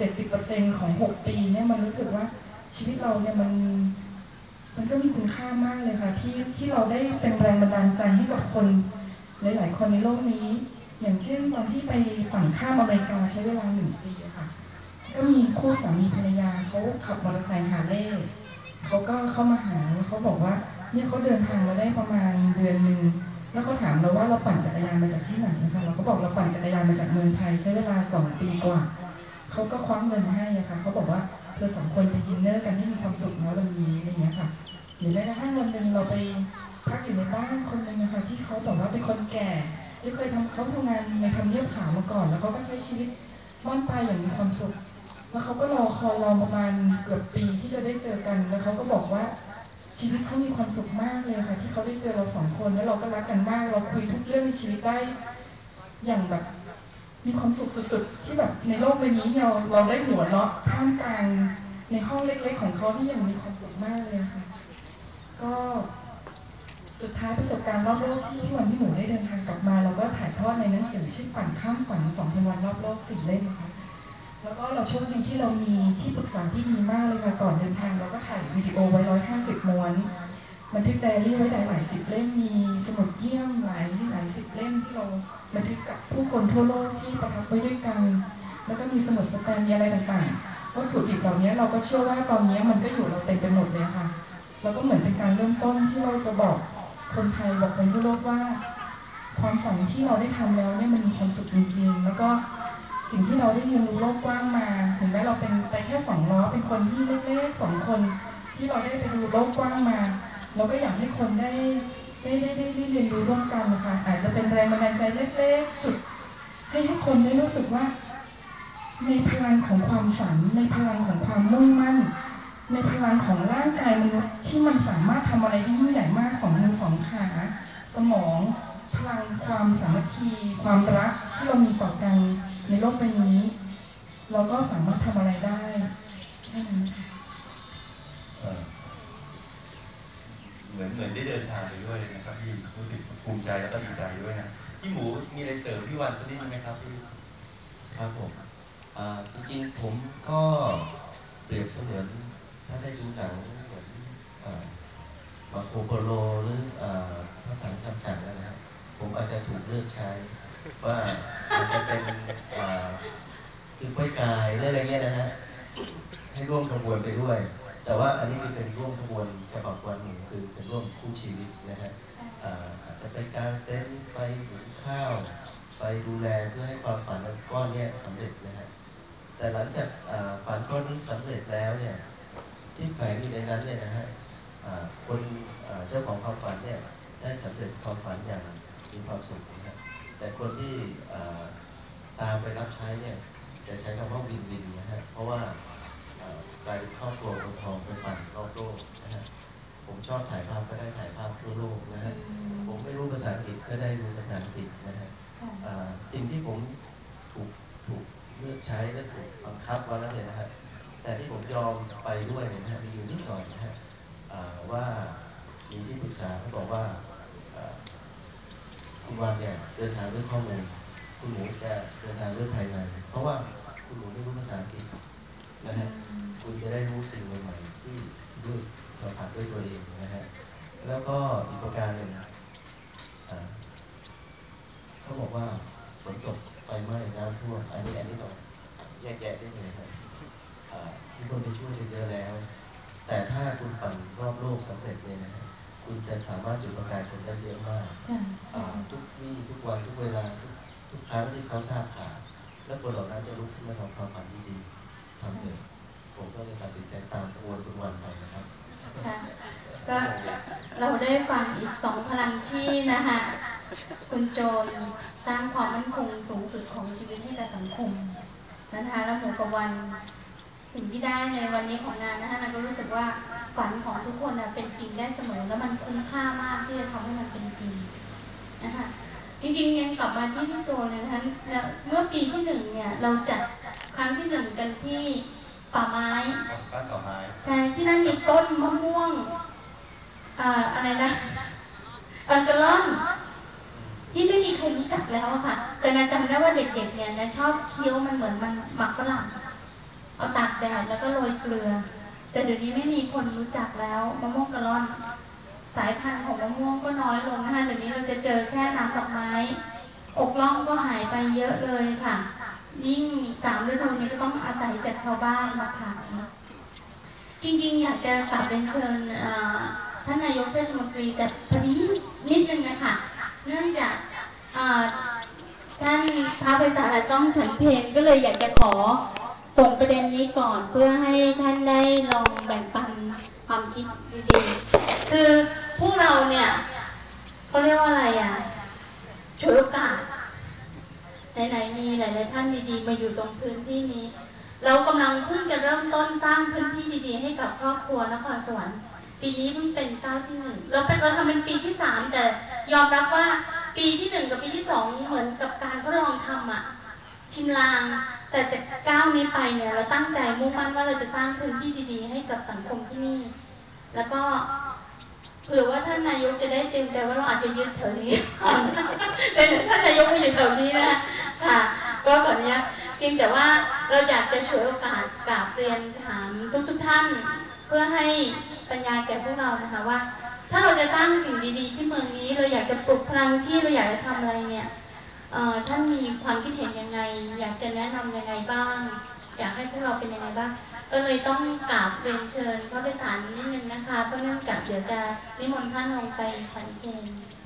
70% ของ6 ปีเนี่ยมันรู้สึกว่าชีวิตเราเนี่ยมันก็มีคุณค่ามากเลยค่ะที่เราได้เป็นแรงบันดาลใจให้กับคนหลายๆคนในโลกนี้อย่างเช่นตอนที่ไปฝั่งข้ามอเมริกาใช้เวลา1 ปีค่ะก็มีคู่สามีภรรยาเขาขับมอเตอร์ไซค์ฮาร์เลย์เขาก็เข้ามาหาแล้วเขาบอกว่าเนี่ยเขาเดินทางมาได้ประมาณเดือนหนึ่งแล้วเขาถามเราว่าเราปั่นจักรยานมาจากที่ไหนนะคะเราก็บอกเราปั่นจักรยานมาจากเมืองไทยใช้เวลา2 ปีกว่าเขาก็คว้าเงินให้ค่ะเขาบอกว่าเธอ2 คนไปดินเนอร์กันที่มีความสุขนะวันนี้อะไรเงี้ยค่ะหรือแม้กระทั่งวันหนึ่งเราไปพักอยู่ในบ้านคนหนึ่งนะคะที่เขาบอกว่าเป็นคนแก่ที่เคยเขาทำงานในทำเนียบขาวมาก่อนแล้วเขาก็ใช้ชีวิตบ้านปลายอย่างมีความสุขแล้วเขาก็รอคอยเราประมาณเกือบปีที่จะได้เจอกันแล้วเขาก็บอกว่าชีวิตเขามีความสุขมากเลยค่ะที่เขาได้เจอเรา2 คนแล้วเราก็รักกันมากเราคุยทุกเรื่องในชีวิตได้อย่างแบบมีความสุขสุดๆที่แบบในโลกใบนี้เราได้หัวเราะท่ามกลางในห้องเล็กๆของเขาที่ยังมีความสุขมากเลยค่ะก็สุดท้ายประสบการณ์รอบโลกที่พี่วันพี่หมูได้เดินทางกลับมาเราก็ถ่ายทอดในหนังสือชื่อปั่นข้ามฝัน2,000 วันรอบโลก4 เล่มค่ะแล้วก็เราโชคดีที่เรามีที่ปรึกษาที่ดีมากเลยค่ะก่อนเดินทางเราก็ถ่ายวิดีโอไว้150 ม้วนบันทึกไดอารี่ไว้หลาย10 เล่มมีสมุดเยี่ยมหลาย10 เล่มที่เราบันทึกกับผู้คนทั่วโลกที่ประทับไว้ด้วยกันแล้วก็มีสมุดสแตมป์มีอะไรต่างๆวัตถุดิบเหล่านี้เราก็เชื่อว่าตอนนี้มันก็อยู่เราเต็มไปหมดเลยค่ะแล้วก็เหมือนเป็นการเริ่มต้นที่เราจะบอกคนไทยบอกคนทั่วโลกว่าความฝันที่เราได้ทำแล้วเนี่ยมันมีความสุขจริงๆแล้วก็สิ่งที่เราได้เรียนรู้โลกกว้างมาถึงแม้เราเป็นไปแค่2 ล้อเป็นคนที่เล็กๆ2 คนที่เราได้ไปดูโลกกว้างมาเราก็อยากให้คนได้ได้เรียนรู้ร่วมกันนะคะอาจจะเป็นแรงบันดาลใจเล็กๆจุดให้คนได้รู้สึกว่าในพลังของความฝันในพลังของความมุ่งมั่นในพลังของร่างกายมนุษย์ที่มันสามารถทำอะไรได้ยิ่งใหญ่มากสองมือสองขาสมองพลังความสามัคคีความรักที่เรามีต่อกันในโลกใบนี้เราก็สามารถทำอะไรได้แค่นั้นเหมือนได้เดินทางไปด้วยนะครับพี่รู้สึกภูมิใจแล้วก็ดีใจด้วยนะพี่หมูมีอะไรเสริมพี่วันสักนิดไหมครับพี่ครับผมจริงๆผมก็เปรียบเสมือนถ้าได้ดูหนังเหมือนมาโคโปโลหรือพระถังซัมจั๋งนะครับผมอาจจะถูกเลือกใช้ว่าอาจจะเป็นคือป้อยกายหรืออะไรเงี้ยนะฮะให้ร่วมขบวนไปด้วยแต่ว่าอันนี้คือเป็นร่วมขบวนฉบับวันหนึ่งคือเป็นร่วมคู่ชีวิตนะฮะอาจจะไปกางเต็นท์ไปหุงข้าวไปดูแลเพื่อให้ความฝันก้อนนี้สำเร็จนะฮะแต่หลังจากฝันก้อนนี้สำเร็จแล้วเนี่ยที่แฝงอยู่ในนั้นเนี่ยนะฮะคนเจ้าของความฝันเนี่ยได้สำเร็จความฝันอย่างมีความสุขนะฮะแต่คนที่ตามไปรับใช้เนี่ยจะใช้คำว่าวินวินนะฮะเพราะว่ากลายเป็นครอบครัวคนทองไปปั่นรอบโลกนะฮะผมชอบถ่ายภาพก็ได้ถ่ายภาพทั่วโลกนะฮะผมไม่รู้ภาษาอังกฤษก็ได้รู้ภาษาอังกฤษนะฮะสิ่งที่ผมถูกเลือกใช้และถูกบังคับมาแล้วเนี่ยนะฮะแต่ที่ผมยอมไปด้วยเนี่ยนะฮะมีอยู่นิดหน่อยนะฮะว่ามีที่ปรึกษาเขาบอกว่าคุณวันเนี่ยเดินทางด้วยข้อมูลคุณหมูจะเดินทางด้วยภายในเพราะว่าคุณหมูไม่รู้ภาษาอังกฤษนะฮะคุณจะได้รู้สิ่งใหม่ๆที่ด้วยสัมผัสด้วยตัวเองนะฮะแล้วก็อีกประการหนึ่งเขาบอกว่าฝนตกไฟไหม้น้ำท่วมอันนี้เราแยกแยะได้เลยครับมีคนไปช่วยเยอะแล้วแต่ถ้าคุณปั่นรอบโลกสำเร็จเนี่ยนะฮะคุณจะสามารถจุดประกายคนได้เยอะมากทุกวี่ทุกวันทุกเวลาทุกครั้งที่เขาทราบข่าวแล้วคนเหล่านั้นจะลุกขึ้นมาทำความฝันดีๆทำเลยผมก็เลยตัดสินใจตามขบวนคุณวันไปนะครับก็เราได้ฟังอีกสองพลังที่นะคะคุณโจนสร้างความมั่นคงสูงสุดของชีวิตให้กับสังคมนะคะแล้วหมูกับวันสิ่งที่ได้ในวันนี้ของงานนะคะเราก็รู้สึกว่าฝันของทุกคนเป็นจริงได้เสมอแล้วมันคุ้มค่ามากที่จะทำให้มันเป็นจริงนะคะจริงๆยังกลับมาที่พี่โจเลยนะคะเมื่อปีที่1เนี่ยเราจัดครั้งที่1กันที่ป่าไม้บ้านป่าไม้ใช่ที่นั่นมีต้นมะม่วงอะไรนะกระล่อนที่ไม่มีใครรู้จักแล้วค่ะแต่นาจำได้ว่าเด็กๆเนี่ยนะชอบเคี้ยวมันเหมือนมันหมักฝรั่งเอาตากแดดแล้วก็โรยเกลือแต่เดี๋ยวนี้ไม่มีคนรู้จักแล้วมะม่วงกระล่อนสายพันธุ์ของมะม่วงก็น้อยลงนะคะเดี๋ยวนี้เราจะเจอแค่น้ำดอกไม้อกล่องก็หายไปเยอะเลยค่ะยิ่ง3 ฤดูนี้ก็ต้องอาศัยจากชาวบ้านมาขายจริงๆอยากจะกลับเป็นเชิญท่านนายกเทศมนตรีแต่พอดีนิดนึงนะคะเนื่องจากท่านพระไพศาลต้องฉันเพลก็เลยอยากจะขอส่งประเด็นนี้ก่อนเพื่อให้ท่านได้ลองแบ่งปันความคิดดีๆคือพวกเราเนี่ยเขาเรียกว่าอะไรฉวยโอกาสไหนๆมีหลายๆท่านดีๆมาอยู่ตรงพื้นที่นี้เรากำลังเพิ่งจะเริ่มต้นสร้างพื้นที่ดีๆให้กับครอบครัวนครสวรรค์ปีนี้เพิ่งเป็นก้าวที่1เราทำเป็นปีที่3แต่ยอมรับว่าปีที่1กับปีที่2เหมือนกับการทดลองทำชิมลางแต่ก้าวนี้ไปเนี่ยเราตั้งใจมุ่งมั่นว่าเราจะสร้างพื้นที่ดีๆให้กับสังคมที่นี่แล้วก็เผื่อว่าท่านนายกจะได้เตรียมใจว่าเราอาจจะยึดแถวนี้แต่ท่านนายกไม่อยู่แถวนี้นะค่ะก็ขออนุญาตเพียงแต่ว่าเราอยากจะฉวยโอกาสกราบเรียนถามทุกท่านเพื่อให้ปัญญาแก่พวกเรานะคะว่าถ้าเราจะสร้างสิ่งดีๆที่เมืองนี้เราอยากจะปลุกพลังที่เราอยากจะทำอะไรเนี่ยท่านมีความคิดเห็นยังไงอยากจะแนะนำยังไงบ้างอยากให้พวกเราเป็นยังไงบ้างก็เลยต้องกราบเรียนเชิญพระไพศาลนิดนึงนะคะเพราะเนื่องจากเดี๋ยวจะนิมนต์ท่านลงไปฉันเพล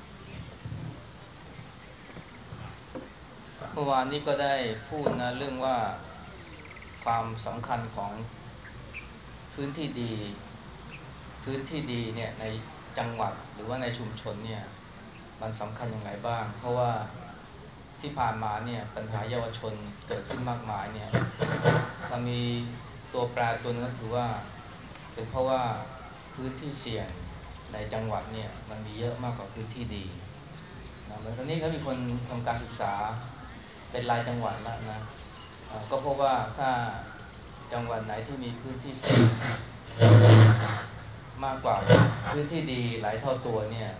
เมื่อวานนี้ก็ได้พูดนะเรื่องว่าความสำคัญของพื้นที่ดีเนี่ยในจังหวัดหรือว่าในชุมชนเนี่ยมันสำคัญยังไงบ้างเพราะว่าที่ผ่านมาเนี่ยปัญหาเยาวชนเกิดขึ้นมากมายเนี่ยมันมีตัวแปรตัวนึงก็คือว่าเป็นเพราะว่าพื้นที่เสี่ยงในจังหวัดเนี่ยมันมีเยอะมากกว่าพื้นที่ดีนะเหมือนตอนนี้ก็มีคนทำการศึกษาเป็นรายจังหวัดแล้วนะก็พบว่าถ้าจังหวัดไหนที่มีพื้นที่เสี่ยงมากกว่าพื้นที่ดีหลายเท่าตัวเนี่ย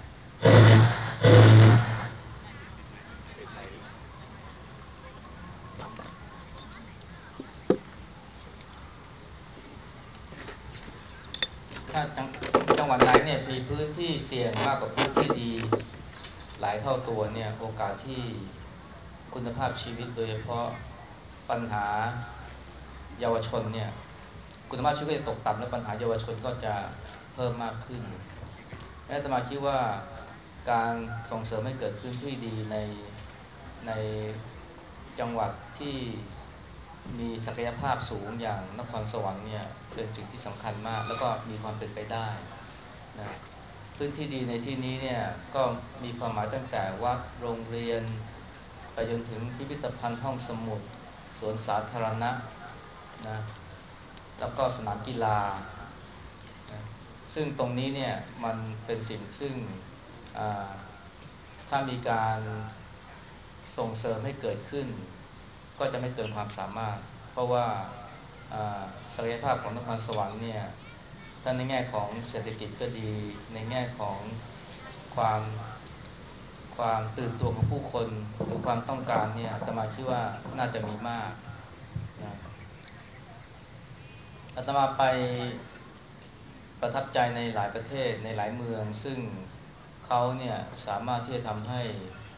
ถ้าจังหวัดไหนเนี่ยมีพื้นที่เสี่ยงมากกว่าพื้นที่ดีหลายเท่าตัวเนี่ยโอกาสที่คุณภาพชีวิตโดยเฉพาะปัญหาเยาวชนเนี่ยคุณภาพชีวิตก็จะตกต่ำและปัญหาเยาวชนก็จะเพิ่มมากขึ้นและอาตมาคิดว่าการส่งเสริมให้เกิดพื้นที่ดีในจังหวัดที่มีศักยภาพสูงอย่างนครสวรรค์เนี่ยเป็นสิ่งที่สำคัญมากแล้วก็มีความเป็นไปได้นะพื้นที่ดีในที่นี้เนี่ยก็มีความหมายตั้งแต่วัดโรงเรียนไปจนถึงพิพิธภัณฑ์ห้องสมุดสวนสาธารณะนะแล้วก็สนามกีฬานะซึ่งตรงนี้เนี่ยมันเป็นสิ่งซึ่งถ้ามีการส่งเสริมให้เกิดขึ้นก็จะไม่เกินความสามารถเพราะว่าศักยภาพของนครสวรรค์เนี่ยทั้งในแง่ของเศรษฐกิจก็ดีในแง่ของความตื่นตัวของผู้คนหรือความต้องการเนี่ยอาตมาคิดว่าน่าจะมีมากนะอาตมาไปประทับใจในหลายประเทศในหลายเมืองซึ่งเขาเนี่ยสามารถที่จะทำให้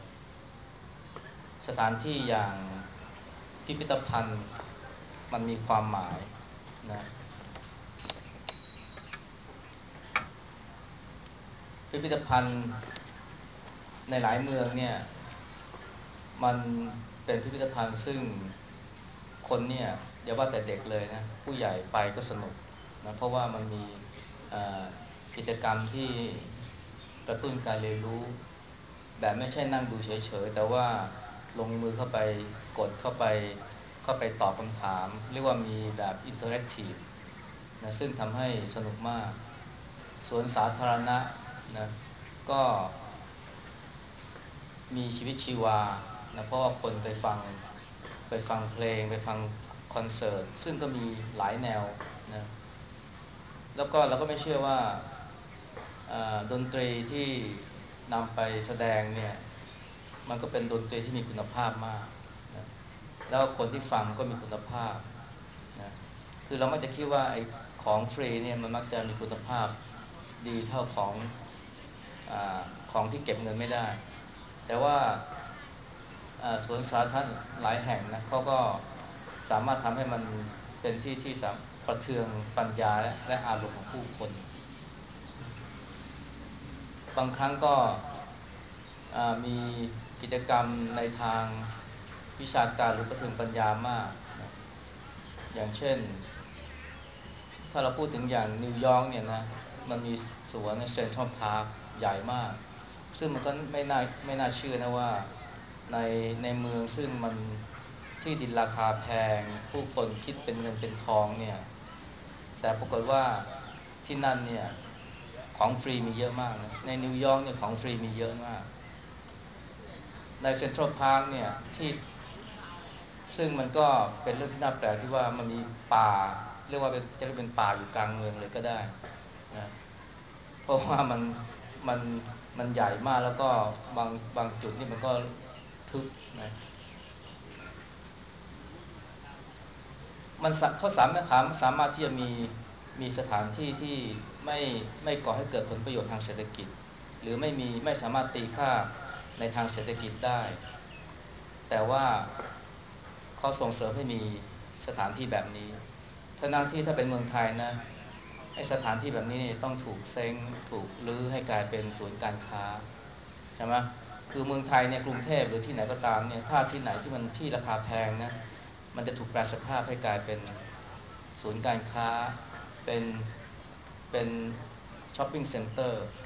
สถานที่อย่างพิพิธภัณฑ์มันมีความหมายนะพิพิธภัณฑ์ในหลายเมืองเนี่ยมันเป็นพิพิธภัณฑ์ซึ่งคนเนี่ยอย่าว่าแต่เด็กเลยนะผู้ใหญ่ไปก็สนุกนะเพราะว่ามันมีกิจกรรมที่กระตุ้นการเรียนรู้แบบไม่ใช่นั่งดูเฉยๆแต่ว่าลงมือเข้าไปกดเข้าไปตอบคำถามเรียกว่ามีแบบอินเทอร์แอคทีฟนะซึ่งทำให้สนุกมากสวนสาธารณะนะก็มีชีวิตชีวานะเพราะว่าคนไปฟังเพลงไปฟังคอนเสิร์ตซึ่งก็มีหลายแนวนะแล้วก็เราก็ไม่เชื่อว่าดนตรีที่นำไปแสดงเนี่ยมันก็เป็นดนตรีที่มีคุณภาพมากนะแล้วคนที่ฟังก็มีคุณภาพนะคือเรามักจะคิดว่าไอ้ของฟรีเนี่ยมันมักจะมีคุณภาพดีเท่าของที่เก็บเงินไม่ได้แต่ว่าสวนสาธารณะหลายแห่งนะเขาก็สามารถทำให้มันเป็นที่ที่ประเทืองปัญญาและอารมณ์ของผู้คนบางครั้งก็มีกิจกรรมในทางวิชาการหรือประเทืองปัญญามากนะอย่างเช่นถ้าเราพูดถึงอย่างนิวยอร์กเนี่ยนะมันมีสวนเซ็นทรัลพาร์คใหญ่มากซึ่งมันก็ไม่น่าเชื่อนะว่าในเมืองซึ่งมันที่ดินราคาแพงผู้คนคิดเป็นเงินเป็นทองเนี่ยแต่ปรากฏว่าที่นั่นเนี่ยของฟรีมีเยอะมากนะในนิวยอร์กเนี่ยของฟรีมีเยอะมากในเซ็นทรัลพาร์คเนี่ยที่ซึ่งมันก็เป็นเรื่องที่น่าแปลกที่ว่ามันมีป่าเรียกว่าจะเรียกเป็นป่าอยู่กลางเมืองเลยก็ได้นะเพราะว่ามันมันใหญ่มากแล้วก็บางจุดนี่มันก็ทึบนะมันเขาสามารถที่จะมีสถานที่ที่ไม่ก่อให้เกิดผลประโยชน์ทางเศรษฐกิจหรือไม่สามารถตีค่าในทางเศรษฐกิจได้แต่ว่าเขาส่งเสริมให้มีสถานที่แบบนี้ทั้งที่ถ้าเป็นเมืองไทยนะไอ้สถานที่แบบนี้ต้องถูกเซ้งถูกรื้อให้กลายเป็นศูนย์การค้าใช่ไหมคือเมืองไทยเนี่ยกรุงเทพหรือที่ไหนก็ตามเนี่ยถ้าที่ไหนที่มันที่ราคาแพงนะมันจะถูกแปลสภาพให้กลายเป็นศูนย์การค้าเป็นช้อปปิ้งเซ็นเตอร์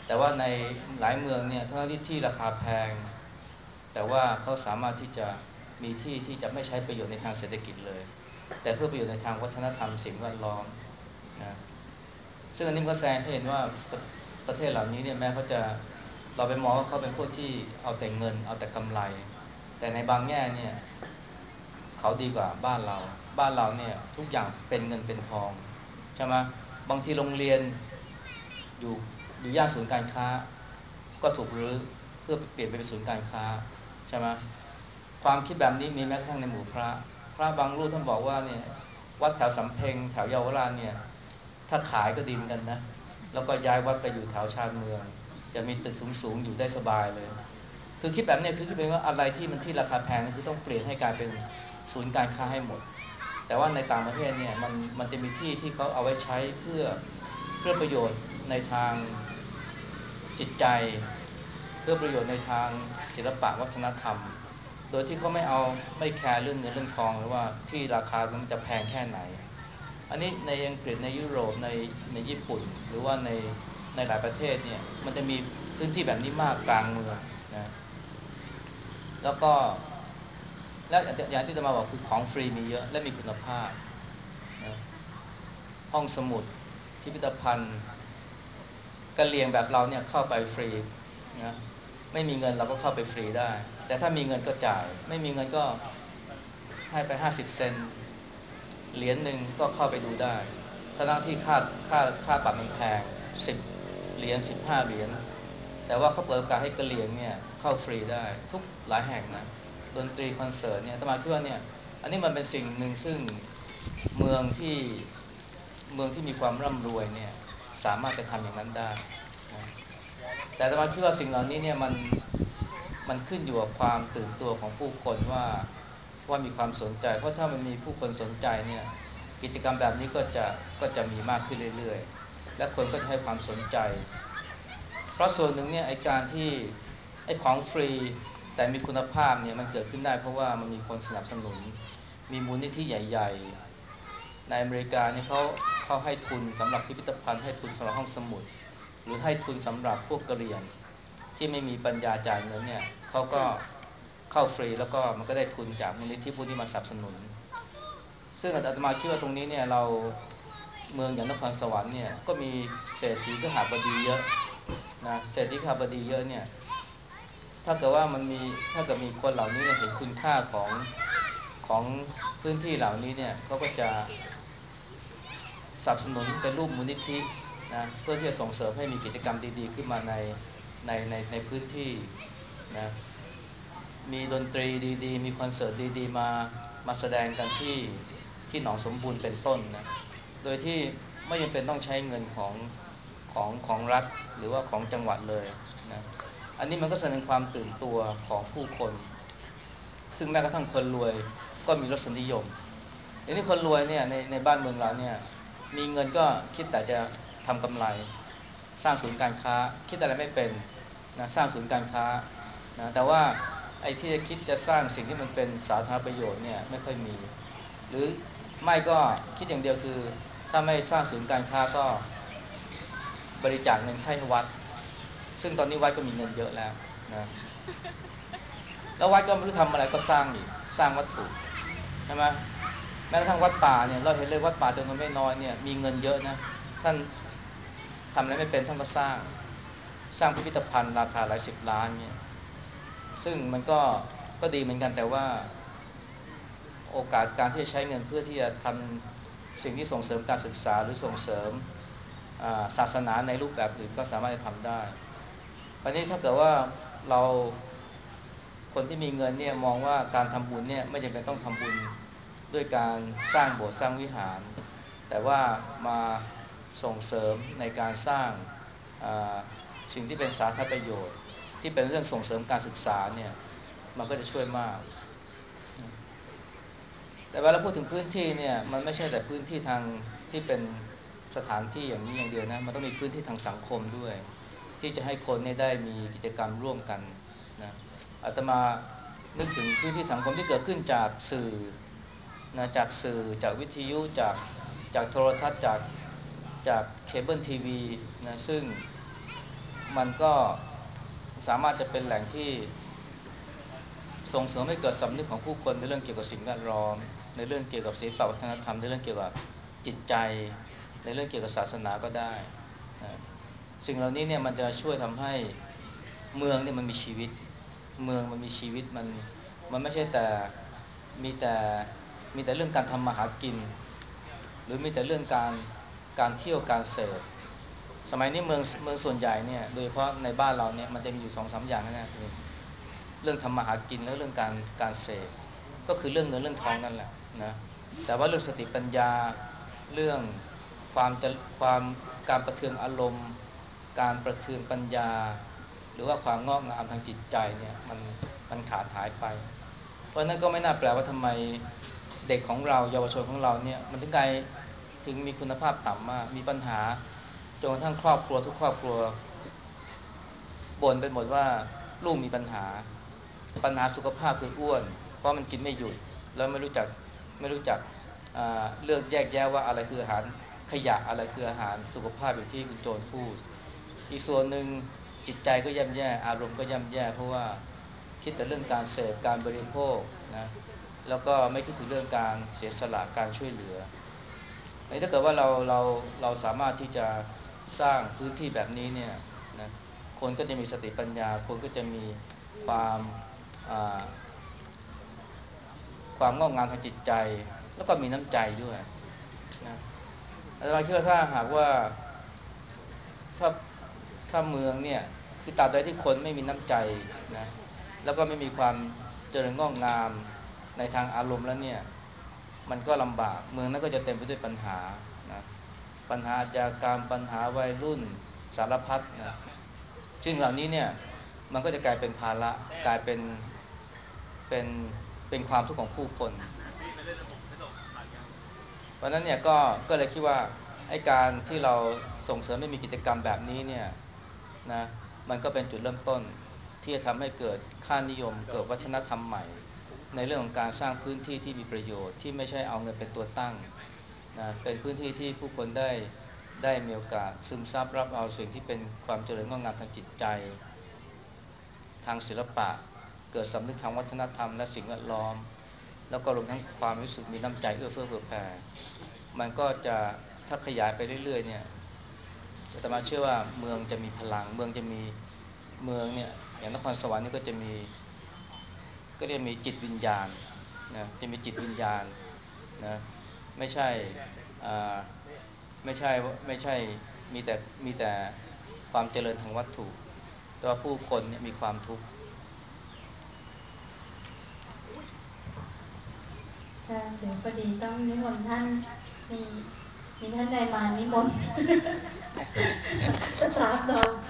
แต่ว่าในหลายเมืองเนี่ยทั้งที่ราคาแพงแต่ว่าเขาสามารถที่จะมีที่ที่จะไม่ใช้ประโยชน์ในทางเศรษฐกิจเลยแต่เพื่อประโยชน์ในทางวัฒนธรรมสิ่งแวดล้อมนะซึ่งอันนี้มันก็แสดงให้เห็นว่าประเทศเหล่านี้เนี่ยแม้เขาจะเราไปมองว่าเขาเป็นพวกที่เอาแต่เงินเอาแต่กำไรแต่ในบางแง่เนี่ยเขาดีกว่าบ้านเราเนี่ยทุกอย่างเป็นเงินเป็นทองใช่ไหมบางทีโรงเรียนอยู่ย่านศูนย์การค้าก็ถูกรื้อเพื่อเปลี่ยนไปเป็นศูนย์การค้าใช่ไหมความคิดแบบนี้มีแม้กระทั่งในหมู่พระบางรูปท่านบอกว่าเนี่ยวัดแถวสำเพ็งแถวเยาวราชเนี่ยถ้าขายก็ดีเหมือนกันนะแล้วก็ย้ายวัดไปอยู่แถวชานเมืองจะมีตึกสูงๆอยู่ได้สบายเลยคือคิดแบบนี้คือคิดเป็นว่าอะไรที่มันที่ราคาแพงคือต้องเปลี่ยนให้กลายเป็นศูนย์การค้าให้หมดแต่ว่าในต่างประเทศเนี่ยมันจะมีที่ที่เขาเอาไว้ใช้เพื่อประโยชน์ในทางจิตใจเพื่อประโยชน์ในทางศิลปะวัฒนธรรมโดยที่เขาไม่แคร์เรื่องเงินเรื่องทองหรือว่าที่ราคามันจะแพงแค่ไหนอันนี้ในอังกฤษในยุโรปในญี่ปุ่นหรือว่าในหลายประเทศเนี่ยมันจะมีพื้นที่แบบนี้มากกลางเมืองนะแล้วก็และอย่างที่จะมาบอกคือของฟรีมีเยอะและมีคุณภาพนะห้องสมุดพิพิธภัณฑ์กะเหรี่ยงแบบเราเนี่ยเข้าไปฟรีนะไม่มีเงินเราก็เข้าไปฟรีได้แต่ถ้ามีเงินก็จ่ายไม่มีเงินก็ให้ไป50 เซนต์เหรียญหนึ่งก็เข้าไปดูได้ทั้งที่ค่าบัตรมันแพง10 เหรียญ15 เหรียญแต่ว่าเขาเปิดโอกาสให้กะเหรี่ยงเนี่ยเข้าฟรีได้ทุกหลายแห่งนะดนตรีคอนเสิร์ตเนี่ยอาตมาคิดว่าเนี่ยอันนี้มันเป็นสิ่งหนึ่งซึ่งเมืองที่มีความร่ำรวยเนี่ยสามารถจะทำอย่างนั้นได้นะแต่อาตมาคิดว่าสิ่งเหล่านี้เนี่ยมันขึ้นอยู่กับความตื่นตัวของผู้คนว่ามีความสนใจเพราะถ้ามันมีผู้คนสนใจเนี่ยกิจกรรมแบบนี้ก็จะมีมากขึ้นเรื่อยๆและคนก็จะให้ความสนใจเพราะส่วนหนึ่งเนี่ยไอ้การที่ไอ้ของฟรีแต่มีคุณภาพเนี่ยมันเกิดขึ้นได้เพราะว่ามันมีคนสนับสนุนมีมูลนิธิใหญ่ๆในอเมริกาเนี่ยเขาให้ทุนสำหรับพิพิธภัณฑ์ให้ทุนสำหรับห้องสมุดหรือให้ทุนสำหรับพวกกะเหรี่ยงที่ไม่มีปัญญาจ่ายเงินเนี่ยเขาก็เข้าฟรีแล้วก็มันก็ได้ทุนจากมูลนิธิผู้ที่มาสนับสนุนซึ่งอาตมาคิดว่าตรงนี้เนี่ยเราเมืองอย่างนครสวรรค์เนี่ยก็มีเศรษฐีขหบดีเยอะนะเศรษฐีขหบดีเยอะเนี่ยถ้าเกิดมีคนเหล่านี้เห็นคุณค่าของพื้นที่เหล่านี้เนี่ยเขาก็จะสนับสนุนเป็นรูปมูลนิธินะเพื่อที่จะส่งเสริมให้มีกิจกรรมดีๆขึ้นมาในพื้นที่นะมีดนตรีดีๆมีคอนเสิร์ตดีๆมาแสดงกันที่หนองสมบูรณ์เป็นต้นนะโดยที่ไม่จำเป็นต้องใช้เงินของรัฐหรือว่าของจังหวัดเลยนะอันนี้มันก็แสดงความตื่นตัวของผู้คนซึ่งแม้กระทั่งคนรวยก็มีรสนิยมทีนี้คนรวยเนี่ยในบ้านเมืองเราเนี่ยมีเงินก็คิดแต่จะทำกำไรสร้างศูนย์การค้าคิดอะไรไม่เป็นนะสร้างศูนย์การค้านะแต่ว่าไอ้ที่จะคิดจะสร้างสิ่งที่มันเป็นสาธารณประโยชน์เนี่ยไม่ค่อยมีหรือไม่ก็คิดอย่างเดียวคือถ้าไม่สร้างศูนย์การค้าก็บริจาคเงินให้วัดซึ่งตอนนี้วัดก็มีเงินเยอะแล้วนะแล้ววัดก็ไม่รู้ทำอะไรก็สร้างอีกสร้างวัตถุใช่ไหมแม้กระทั่งวัดป่าเนี่ยเราเห็นเลยวัดป่าจำนวนไม่น้อยเนี่ยมีเงินเยอะนะท่านทำอะไรไม่เป็นท่านก็สร้างพิพิธภัณฑ์ราคาหลายสิบล้านเนี่ยซึ่งมันก็ดีเหมือนกันแต่ว่าโอกาสการที่จะใช้เงินเพื่อที่จะทำสิ่งที่ส่งเสริมการศึกษาหรือส่งเสริมศาสนาในรูปแบบอื่นก็สามารถจะทำได้คราวนี้ถ้าเกิดว่าเราคนที่มีเงินเนี่ยมองว่าการทำบุญเนี่ยไม่จำเป็นต้องทำบุญด้วยการสร้างโบสถ์สร้างวิหารแต่ว่ามาส่งเสริมในการสร้างสิ่งที่เป็นสาธารณประโยชน์ที่เป็นเรื่องส่งเสริมการศึกษาเนี่ยมันก็จะช่วยมากแต่เวลาพูดถึงพื้นที่เนี่ยมันไม่ใช่แต่พื้นที่ทางที่เป็นสถานที่อย่างนี้อย่างเดียวนะมันต้องมีพื้นที่ทางสังคมด้วยที่จะให้คนได้มีกิจกรรมร่วมกันนะอาตมานึกถึงพื้นที่สังคมที่เกิดขึ้นจากสื่อนะจากวิทยุจากโทรทัศน์จากเคเบิลทีวีนะซึ่งมันก็สามารถจะเป็นแหล่งที่ส่งเสริมให้เกิดสำนึกของผู้คนในเรื่องเกี่ยวกับสิ่งแวดล้อมในเรื่องเกี่ยวกับศิลปวัฒนธรรมในเรื่องเกี่ยวกับจิตใจในเรื่องเกี่ยวกับศาสนาก็ได้นะสิ่งเหล่านี้เนี่ยมันจะช่วยทำให้เมืองเนี่ยมันมีชีวิตเมืองมันมีชีวิตมันไม่ใช่แต่มีแต่มีแต่เรื่องการทำมาหากินหรือมีแต่เรื่องการเที่ยวการเสพสมัยนี้เมืองส่วนใหญ่เนี่ยโดยเฉพาะในบ้านเราเนี่ยมันจะมีอยู่ 2-3 อย่างนะคือเรื่องทำมาหากินแล้วเรื่องการเสพก็คือเรื่องเงินเรื่องทองนั่นแหละนะแต่ว่าเรื่องสติปัญญาเรื่องความจะความการประเทืองอารมณ์การประเทืองปัญญาหรือว่าความงอกงามทางจิตใจเนี่ยมันขาดหายไปเพราะนั้นก็ไม่น่าแปลกว่าทำไมเด็กของเราเยาวชนของเราเนี่ยมันถึงมีคุณภาพต่ำมากมีปัญหาจนกระทั่งครอบครัวทุกครอบครัวบ่นไปหมดว่าลูกมีปัญหาสุขภาพคืออ้วนเพราะมันกินไม่หยุดแล้วไม่รู้จักเลือกแยกแยะว่าอะไรคืออาหารขยะอะไรคืออาหารสุขภาพอย่างที่คุณโจรพูดอีกส่วนหนึ่งจิตใจก็ย่ำแย่อารมณ์ก็ย่ำแย่เพราะว่าคิดแต่เรื่องการเสพการบริโภคนะแล้วก็ไม่คิดถึงเรื่องการเสียสละการช่วยเหลือถ้าเกิดว่าเราสามารถที่จะสร้างพื้นที่แบบนี้เนี่ยนะคนก็จะมีสติปัญญาคนก็จะมีความความงอกงามทางจิตใจแล้วก็มีน้ำใจด้วยนะเราคิดว่าถ้าหากว่าถ้าเมืองเนี่ยคือตราบใดที่คนไม่มีน้ำใจนะแล้วก็ไม่มีความเจริญงอกงามในทางอารมณ์แล้วเนี่ยมันก็ลำบากเมืองนั้นก็จะเต็มไปด้วยปัญหานะปัญหาอาชญากรรมปัญหาวัยรุ่นสารพัดนะซึ่งเหล่านี้เนี่ยมันก็จะกลายเป็นภาระกลายเป็นความทุกข์ของผู้คนเพราะนั้นเนี่ยก็เลยคิดว่าไอ้การที่เราส่งเสริมให้มีกิจกรรมแบบนี้เนี่ยนะมันก็เป็นจุดเริ่มต้นที่จะทำให้เกิดค่านิยมเกิดวัฒนธรรมใหม่ในเรื่องของการสร้างพื้นที่ที่มีประโยชน์ที่ไม่ใช่เอาเงินเป็นตัวตั้งนะเป็นพื้นที่ที่ผู้คนได้มีโอกาสซึมซับรับเอาสิ่งที่เป็นความเจริญงอกงามทางจิตใจทางศิลปะเกิดสำนึกทางวัฒนธรรมและสิ่งแวดล้อมแล้วก็รวมทั้งความรู้สึกมีน้ำใจเอื้อเฟื้อเผื่อแผ่มันก็จะถ้าขยายไปเรื่อยๆเนี่ยอาตมาเชื่อว่าเมืองจะมีพลังเมืองเนี่ยอย่างนครสวรรค์นี่ก็จะมีจิตวิญญาณนะจะมีจิตวิญญาณนะไม่ใช่ไม่ใช่มีแต่ความเจริญทางวัตถุแต่ว่าผู้คนเนี่ยมีความทุกข์ค่ะเดี๋ยวพอดีต้องนิมนต์ท่านมีท่านใดมานิมนต์ตราบเรา